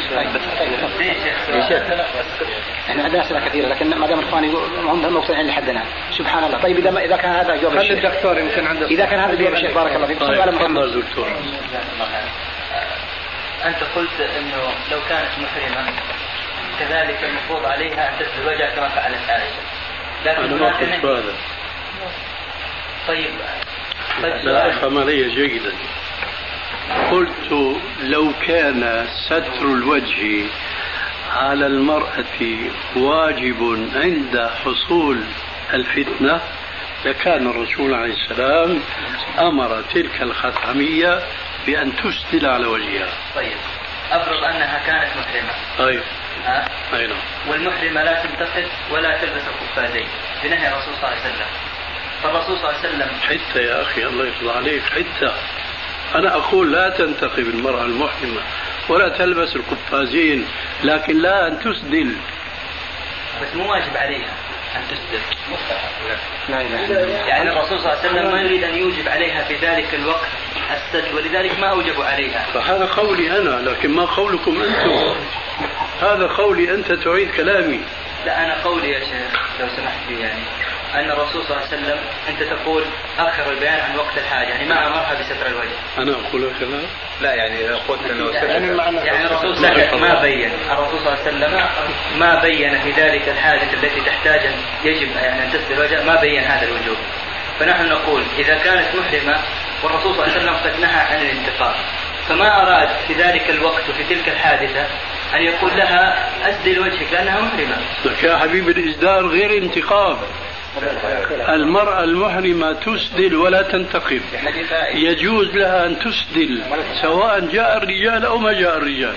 D: يا شيخ احنا عندنا أسئلة كثيرة، لكن ما دام الإخوان هم مقتنعين لحدنا سبحان الله. طيب إذا كان هذا جواب الشيخ،
G: الدكتور يمكن عنده.
D: إذا كان هذا جواب الشيخ بارك الله فيك.
C: طيب تفضل دكتور.
F: أنت قلت إنه لو كانت محرمة كذلك المفروض عليها أن تسد وجهها كما فعلت عائشة.
C: أنا ما قلت هذا.
F: طيب
C: لا أفهم علي جيدا. قلت لو كان ستر الوجه على المرأة واجب عند حصول الفتنة لكان الرسول عليه السلام أمر تلك الخثعمية بأن تسدل على وجهها.
F: طيب أفرض أنها كانت محرمة.
C: طيب.
F: أي نعم. والمحرمة لا تنتقد ولا تلبس القفازين بنهي الرسول صلى الله عليه وسلم. فالرسول صلى الله عليه وسلم
C: حتى يا أخي الله يرضى عليك حتى أنا أقول لا تنتقب المرأة المحرمة ولا تلبس القفازين لكن لا أن تسدل.
F: بس مو واجب عليها أن تسدل. يعني الرسول صلى الله عليه وسلم ما يريد أن يوجب عليها في ذلك الوقت السدل ولذلك ما أوجب عليها.
C: فهذا قولي أنا لكن ما قولكم أنتم. هذا قولي أنت تعيد كلامي.
F: لا أنا قولي يا شيخ لو سمحت لي يعني أن الرسول صلى الله عليه وسلم أنت تقول أخر البيان عن وقت الحاجة يعني ما أمرها بستر الوجه.
C: أنا أقول كذا؟
E: لا يعني قلت إنه
F: يعني الرسول سكت ما بين. الرسول صلى الله عليه وسلم ما بين في ذلك الحاجة التي تحتاج يجب يعني أن تستر الوجه ما بين هذا الوجوب. فنحن نقول إذا كانت محرمة والرسول صلى الله عليه وسلم قد نهى عن الانتقاب فما أراد في ذلك الوقت وفي تلك الحادثة أن يقول لها أسدل وجهك لأنها محرمة.
C: يا حبيبي الإسدال غير انتقاب. المرأة المحرمة تسدل ولا تنتقب يجوز لها أن تسدل سواء جاء الرجال أو ما جاء الرجال.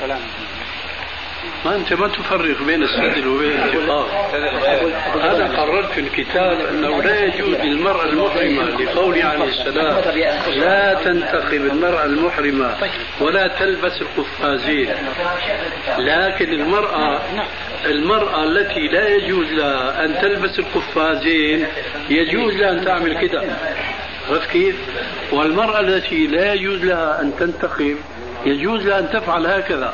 C: ما أنت ما تفرق بين السدل وبين الانتقاب. أنا قررت في الكتاب أنه لا يجوز للمرأة المحرمة لقول عليه السلام لا تنتقب المرأة المحرمة ولا تلبس القفازين لكن المرأة التي لا يجوز لها أن تلبس القفازين يجوز لها أن تعمل كده. عرفت كيف؟ والمرأة التي لا يجوز لها أن تنتقب يجوز لها أن تفعل هكذا.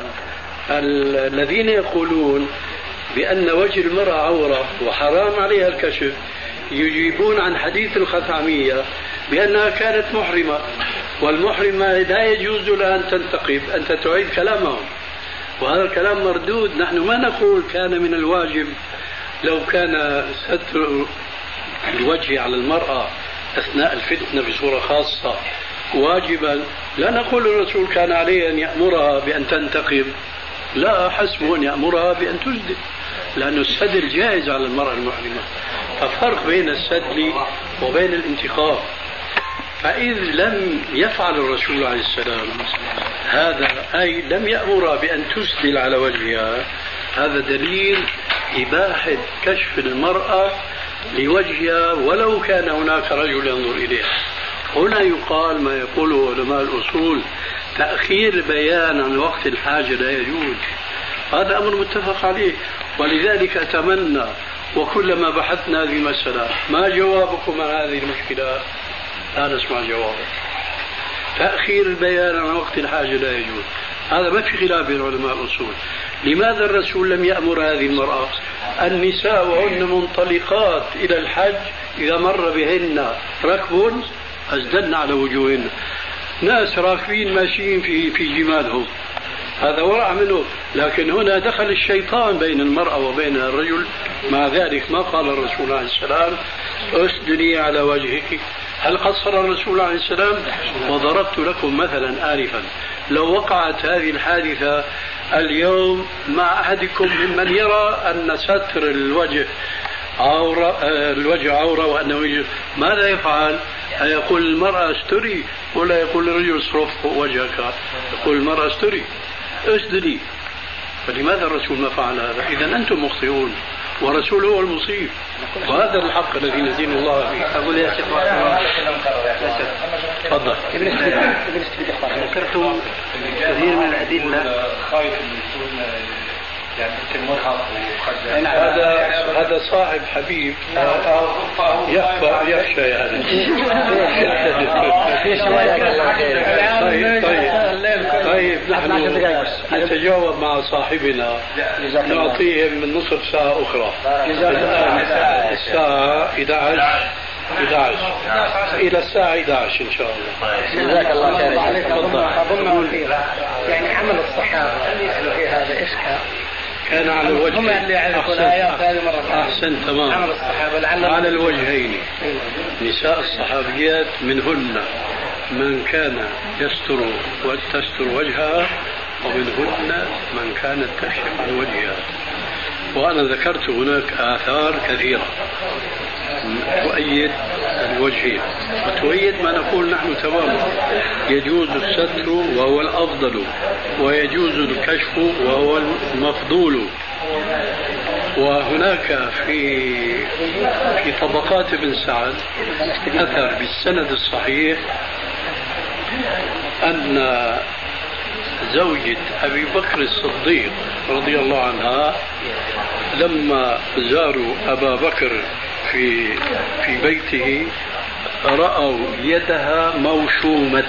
C: الذين يقولون بأن وجه المرأة عورة وحرام عليها الكشف يجيبون عن حديث الخثعمية بأنها كانت محرمة والمحرمة لا يجوز لها أن تنتقب. أنت تعيد كلامهم وهذا الكلام مردود. نحن ما نقول كان من الواجب لو كان ستر الوجه على المرأة أثناء الفتنة بصورة خاصة واجبا لا نقول الرسول كان عليه أن يأمرها بأن تنتقب لا حسبه أن يأمرها بأن تسدل لأن السدل جائز على المرأة المحرمة. ففرق بين السدل وبين الانتقاب. فإذ لم يفعل الرسول عليه السلام هذا أي لم يأمرها بأن تسدل على وجهها هذا دليل إباحة كشف المرأة لوجهها ولو كان هناك رجل ينظر إليها. هنا يقال ما يقوله علماء الأصول تأخير بيان عن وقت الحاجة لا يجوز. هذا أمر متفق عليه ولذلك أتمنى وكلما بحثنا هذه المسألة ما جوابكم عن هذه المشكلة لا نسمع جوابه. تأخير البيان عن وقت الحاجة لا يجوز. هذا ما في خلاف بين علماء الأصول. لماذا الرسول لم يأمر هذه المرأة؟ النساء وهن منطلقات إلى الحج إذا مر بهن ركب أسدلن على وجوههن. ناس راكبين ماشيين في جمالهم هذا ورع منه. لكن هنا دخل الشيطان بين المرأة وبين الرجل. مع ذلك ما قال الرسول عليه السلام أسدلي على وجهك. هل قصر الرسول عليه السلام؟ وضربت لكم مثلا آنفا لو وقعت هذه الحادثة اليوم مع أحدكم ممن يرى أن ستر الوجه عورة وأنه وجه ماذا يفعل؟ يقول المرأة استري ولا يقول الرجل اصرف وجهك؟ يقول المرأة استري اسدلي. فلماذا الرسول ما فعل هذا؟ إذا أنتم مخطئون ورسول هو المصيب وهذا الحق الذي ندين الله به.
F: أقول يا شيخ
C: تفضل.
F: ذكرتم كثير من الأدلة
E: خايف من يكون يعني مرهق
C: هذا صاحب حبيب يخشى يعني. طيب نحن نتجاوب مع صاحبنا نعطيه من نصف ساعة أخرى. الساعة 11 إلى الساعة 11 إن شاء الله.
G: جزاك الله خير. أظن يعني عمل الصحابة في هذا إيش
C: كان على الوجه
G: هم اللي يعرفوا الآيات هذه مرة
C: أحسن تمام
G: عمل الصحابة
C: على الوجهين. نساء الصحابيات منهن من كان يستر وتستر وجهها ومنهن من كانت تكشف عن وجهها. وأنا ذكرت هناك آثار كثيرة تؤيد الوجهين وتؤيد ما نقول نحن تماما. يجوز الستر وهو الأفضل، ويجوز الكشف وهو المفضول. وهناك في طبقات ابن سعد أثر بالسند الصحيح أن زوجة أبي بكر الصديق رضي الله عنها لما زاروا أبا بكر في بيته رأوا يدها موشومة.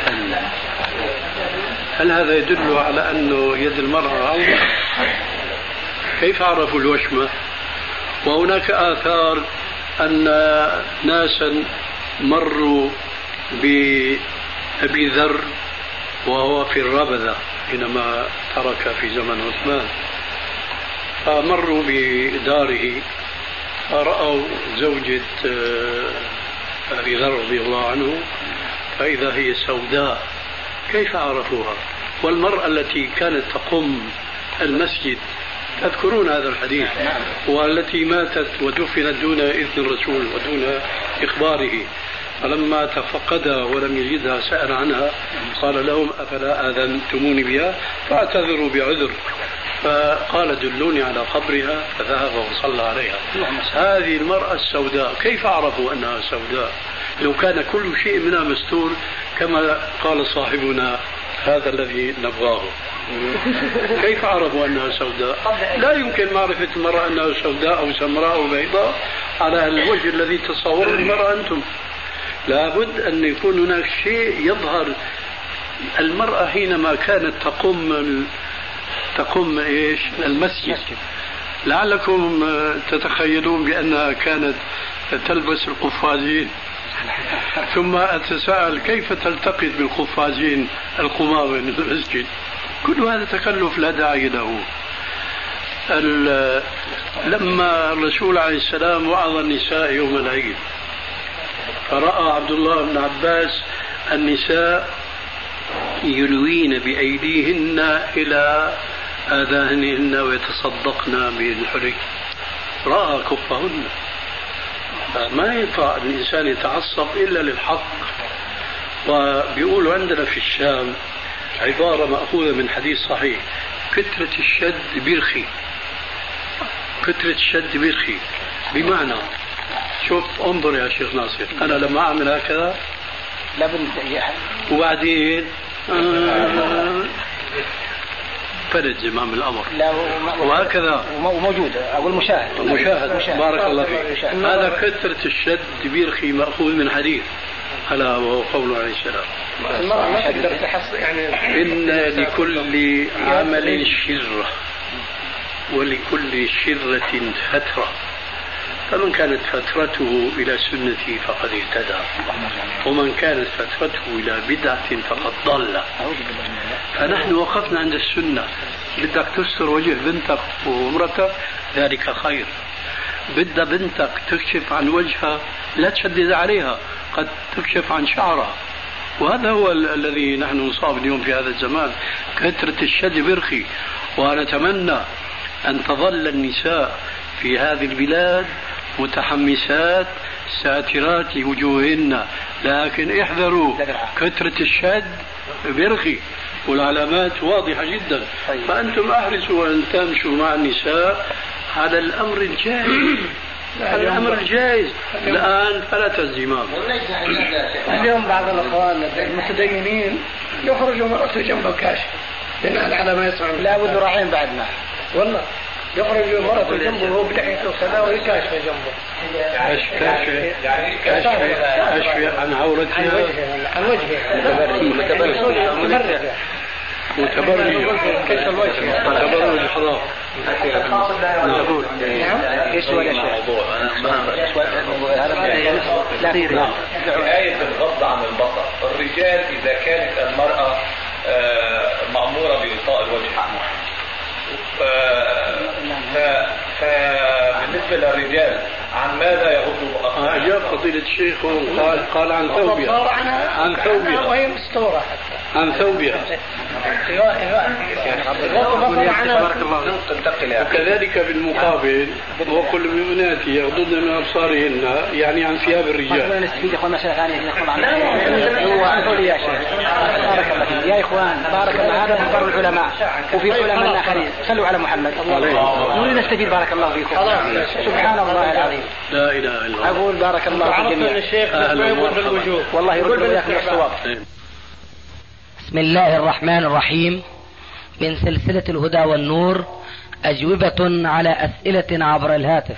C: هل هذا يدل على أنه يد المرأة عورة؟ كيف عرفوا الوشمة؟ وهناك آثار أن ناسا مروا بأبي ذر وهو في الربذة حينما ترك في زمن عثمان، فمروا بداره فرأوا زوجة أبي ذر رضي الله عنه فإذا هي سوداء. كيف عرفوها؟ والمرأة التي كانت تقم المسجد، تذكرون هذا الحديث، والتي ماتت ودفنت دون إذن الرسول ودون إخباره، فلما تفقدها ولم يجدها سأل عنها قال لهم أفلا آذنتموني بها؟ فاعتذروا بعذر، فقال دلوني على قبرها فذهب وصلى عليها. هذه المرأة السوداء كيف عرفوا أنها سوداء لو كان كل شيء منها مستور كما قال صاحبنا هذا الذي نبغاه؟ كيف عرفوا أنها سوداء؟ لا يمكن معرفة المرأة أنها سوداء أو سمراء أو بيضاء على الوجه الذي تصوره المرأة أنتم. لابد أن يكون هناك شيء يظهر. المرأة حينما كانت تقوم إيش المسجد، لعلكم تتخيلون بأنها كانت تلبس القفازين، ثم أتساءل كيف تلتقط بالقفازين القمامة من المسجد؟ كل هذا تكلف لا داعي له. لما الرسول عليه السلام وعظ النساء يوم العيد فرأى عبد الله بن عباس النساء يلوين بأيديهن إلى آذانهن ويتصدقن بالحري، رأى كفهن. ما ينفع الإنسان يتعصب إلا للحق. وبيقولوا عندنا في الشام عبارة مأخوذة من حديث صحيح: كثرة الشد بيرخي. كثرة الشد بيرخي بمعنى، شوف انظر يا شيخ ناصر، أنا لما أعمل هكذا وبعدين فرد زمام الأمر وهكذا
D: وموجود أو المشاهد
C: بارك الله فيك. هذا كثرة الشد بيرخي مأخوذ من حديث ألا وهو قوله عليه السلام:
G: المرأة ما تقدر تحصل يعني
C: إن لكل عمل شرة ولكل شرة فترة، فمن كانت فترته إلى سنتي فقد اهتدى، ومن كانت فترته إلى بدعة فقد ضل. فنحن وقفنا عند السنة. بدك تستر وجه بنتك ومرتك ذلك خير. بدأ بنتك تكشف عن وجهها لا تشدد عليها، قد تكشف عن شعرها. وهذا هو الذي نحن نصاب اليوم في هذا الزمان، كثرة الشد برخي. ونتمنى أن تظل النساء في هذه البلاد متحمسات ساترات وجوههن، لكن احذروا كثرة الشد برخي والعلامات واضحة جدا. فأنتم أحرصوا أن تمشوا مع النساء على الأمر الجائز. الأمر الجائز الآن فلا تزمام.
G: اليوم بعض الأخوان المتدينين يخرجوا مرأته جنب الكاشف بناء على ما يسمع.
D: لا بد راعين بعدنا
G: والله يخرج مرة جنبه وهو بلحيته كذا وهي كاشفة جنبه.
C: كاشفة عن عورتها،
G: عن وجهها،
C: متبرج كيف الوجه، تبرج الحضارة.
D: نعم. ايش سؤال يا شيخ؟
E: لا. آية الغض عن البصر. الرجال إذا كانت المرأة مأمورة بإغطاء الوجه، فبالنسبة للرجال عن ماذا يغضوا؟
C: أجاب فضيلة الشيخ قال عن ثوبها،
G: عن ثوبها وهي مستورة حتى.
C: عن ثوبها. وكذلك بالمقابل وكل المؤمنات يغضضن من أبصارهن يعني عن ثياب الرجال.
D: نستفيد يا اخوان مسألة ثانية يا شيخ. بارك الله فيك يا اخوان، بارك الله. هذا مقر العلماء وفي علماء آخرين. صلوا على محمد. نريد نستفيد. بارك الله فيكم. سبحان الله العظيم.
C: لا إله إلا الله.
D: أقول بارك الله في الجميع. الشيخ والله يرد وياكم الصواب.
A: بسم الله الرحمن الرحيم. من سلسلة الهدى والنور، أجوبة على أسئلة عبر الهاتف.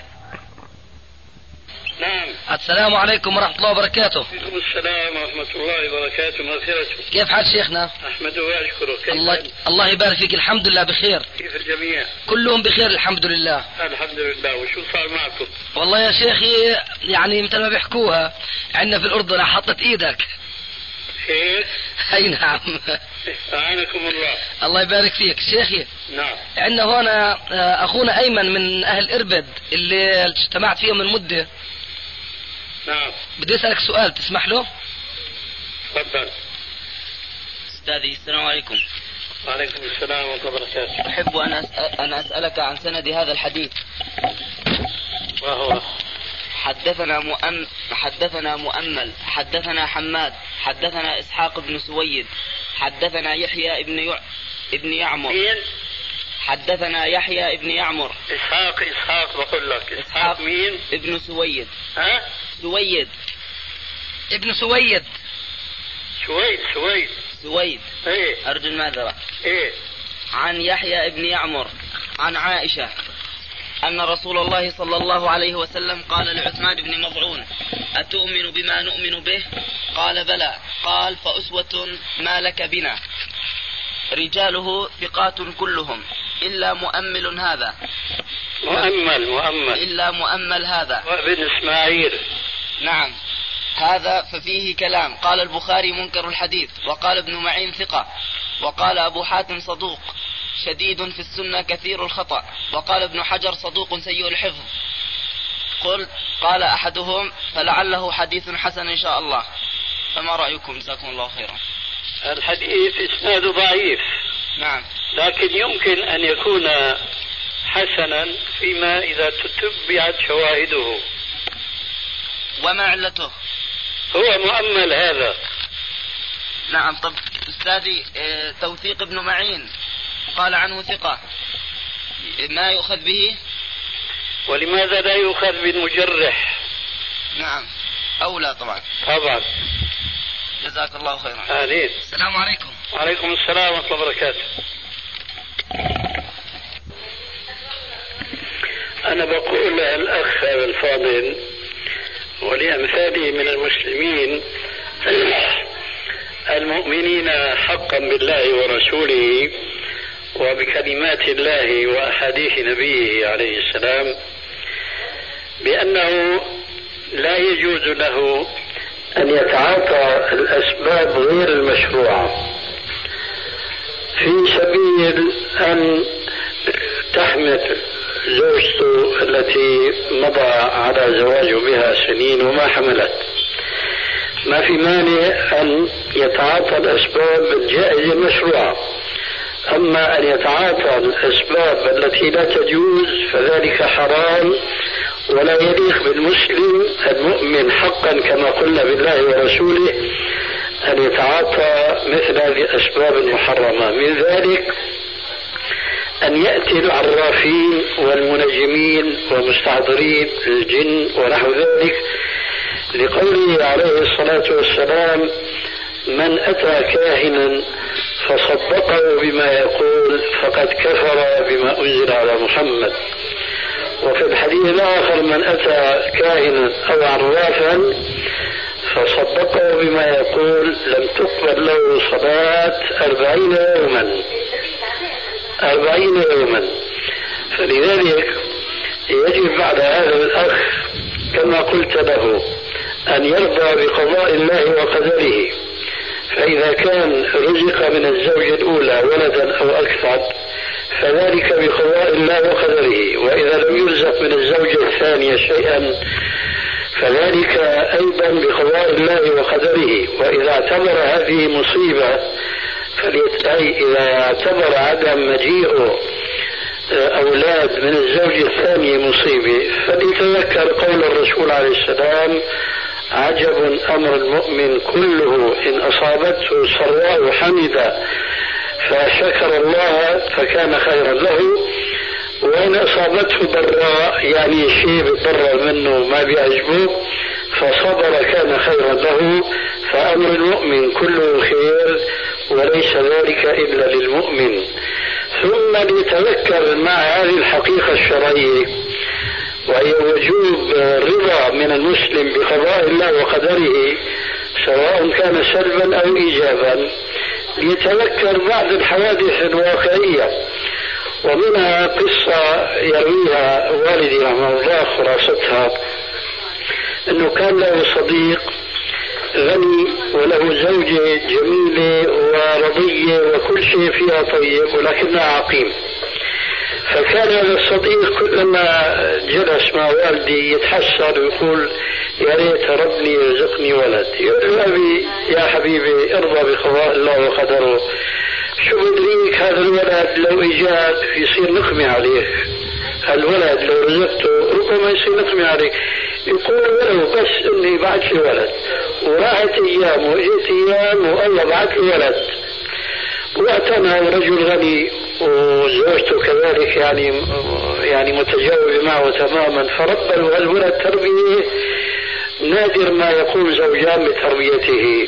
C: نعم.
A: السلام عليكم ورحمة الله وبركاته.
C: وعليكم السلام ورحمة الله وبركاته. مغفرته.
A: كيف حال شيخنا؟
C: أحمده وأشكره.
A: الله يبارك فيك. الحمد لله بخير.
C: كيف الجميع؟
A: كلهم بخير الحمد لله.
C: الحمد لله. وشو صار معكم؟
A: والله يا شيخي يعني مثل ما بيحكوها عندنا في الأردن حطت إيدك.
C: ايه؟
A: اي نعم.
C: أعانكم الله.
A: الله يبارك فيك شيخي.
C: نعم.
A: عندنا هنا أخونا أيمن من أهل إربد اللي اجتمعت فيهم من مدة.
C: نعم.
A: بدي أسألك سؤال تسمح له؟
C: تفضل.
F: أستاذي السلام عليكم.
C: وعليكم السلام ورحمة الله وبركاته.
F: أحب أن أسألك عن سند هذا الحديث.
C: وهو
F: حدثنا مؤمل، حدثنا حماد، حدثنا إسحاق بن سويد، حدثنا يحيى ابن يعمر. حدثنا يحيى ابن يعمر.
C: إسحاق بقول لك. إسحاق مين؟
F: ابن سويد.
C: ها؟
F: سويد.
A: ابن سويد.
F: سويد.
C: ايه؟
F: أرجو المعذرة.
C: ايه؟
F: عن يحيى ابن يعمر عن عائشة أن رسول الله صلى الله عليه وسلم قال لعثمان بن مظعون: أتؤمن بما نؤمن به؟ قال: بلى. قال: فأسوة ما لك بنا. رجاله ثقات كلهم إلا مؤمل هذا.
C: مؤمل
F: إلا مؤمل هذا
C: وابن إسماعيل.
F: نعم. هذا ففيه كلام. قال البخاري: منكر الحديث. وقال ابن معين: ثقة. وقال أبو حاتم: صدوق شديد في السنة كثير الخطأ. وقال ابن حجر: صدوق سيء الحفظ. قال أحدهم: فلعله حديث حسن إن شاء الله. فما رأيكم؟ جزاكم الله خيرا.
C: الحديث إسناده ضعيف.
F: نعم.
C: لكن يمكن أن يكون حسنا فيما إذا تتبعت شواهده.
F: وما علته؟
C: هو مؤمل هذا.
F: نعم. طب أستاذي، توثيق ابن معين قال عنه ثقة، ما يؤخذ به؟
C: ولماذا لا يؤخذ بالمجرح؟
F: نعم أولى طبعا. جزاك الله خيرا.
C: آمين.
A: السلام عليكم.
C: وعليكم السلام ورحمة الله وبركاته. أنا بقول الأخ الفاضل ولأمثاله من المسلمين المؤمنين حقا بالله ورسوله وبكلمات الله وأحاديث نبيه عليه السلام بأنه لا يجوز له أن يتعاطى الأسباب غير المشروعة في سبيل أن تحمل زوجته التي مضى على زواجه بها سنين وما حملت. ما في مانع أن يتعاطى الأسباب الجائزة المشروعة. أما أن يتعاطى الأسباب التي لا تجوز فذلك حرام ولا يليق بالمسلم المؤمن حقا كما قلنا بالله ورسوله أن يتعاطى مثل هذه الأسباب المحرمة. من ذلك أن يأتي العرافين والمنجمين ومستحضرين الجن ونحو ذلك، لقوله عليه الصلاة والسلام: من أتى كاهنا فصدقه بما يقول فقد كفر بما أنزل على محمد. وفي الحديث الآخر: من أتى كاهنا أو عرافا فصدقه بما يقول لم تقبل له صلاة 40 يوما. فلذلك يجب بعد هذا الأخ كما قلت له أن يرضى بقضاء الله وقدره، فإذا كان رزق من الزوجة الأولى ولدا أو أكثر فذلك بقضاء الله وقدره، وإذا لم يرزق من الزوجة الثانية شيئا فذلك أيضا بقضاء الله وقدره. وإذا اعتبر هذه مصيبة إذا اعتبر عدم مجيء أولاد من الزوج الثاني مصيبة فليتذكر قول الرسول عليه السلام: عجب أمر المؤمن كله إن أصابته سراء حمد فشكر الله فكان خيرا له، وإن أصابته ضراء يعني شيء بيتضرر منه ما بيعجبه فصبر كان خيرا له. فأمر المؤمن كله خير وليس ذلك إلا للمؤمن. ثم ليتذكر مع هذه الحقيقة الشرعية وهي وجوب الرضا من المسلم بقضاء الله وقدره سواء كان سلبا أو إيجابا، ليتذكر بعض الحوادث الواقعية، ومنها قصة يرويها والدي رحمه الله خلاصتها أنه كان له صديق غني وله زوجة جميلة ورضية وكل شيء فيها طيب ولكنها عقيم. فكان هذا الصديق كلما جلس مع والدي يتحسر ويقول: يا ريت ربني يرزقني ولد. يقول له: أبي يا حبيبي ارضى بقضاء الله وقدره، شو بدريك هذا الولد لو إجاك يصير نقمة عليك، الولد لو رزقته ربما يصير نقمة عليك. يقول: ولو بس اني بعت لي ولد. وراحت ايام واجت ايام والله بعت لي ولد، واعتنى رجل غني وزوجته كذلك يعني متجاوب معه تماما، فربى الولد تربية نادر ما يقوم زوجان بتربيته.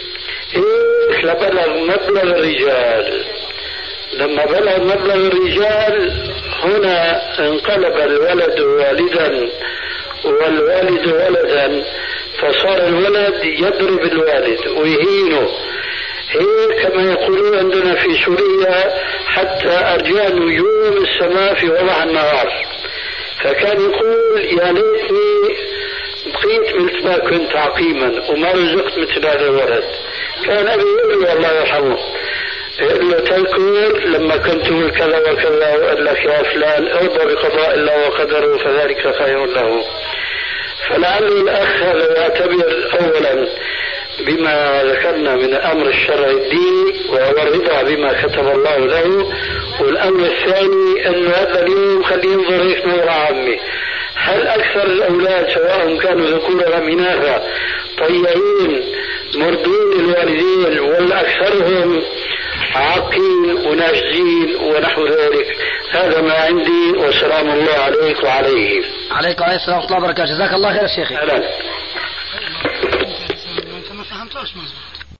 C: إيه لبلغ مبلغ الرجال. لما بلغ مبلغ الرجال هنا انقلب الولد والدا والوالد ولدا، فصار الولد يضرب الوالد ويهينه. هي كما يقولون عندنا في سوريا: حتى أرجاء نجوم السماء في وضع النهار. فكان يقول: يا ليتني بقيت مثل ما كنت عقيما وما رزقت مثل هذا الولد. كان أبي يقول لي الله يرحمه، يقول له: تذكر لما كنت تقول كذا وكذا وقال لك يا فلان ارضى بقضاء الله وقدره فذلك خير له. فلعل الأخ هذا يعتبر أولا بما ذكرنا من الأمر الشرعي الديني وهو الرضا بما كتب الله له، والأمر الثاني أن هذا اليوم خليه ينظر هيك نظرة عامة: هل أكثر الأولاد سواء كانوا ذكورا أم إناثا طيعين مرضين الوالدين ولا أكثرهم عاقين وناشزين ونحو ذلك؟ هذا ما عندي، وسلام الله عليك وعليه.
A: عليكم السلام ورحمة الله وبركاته. جزاك الله خير الشيخ.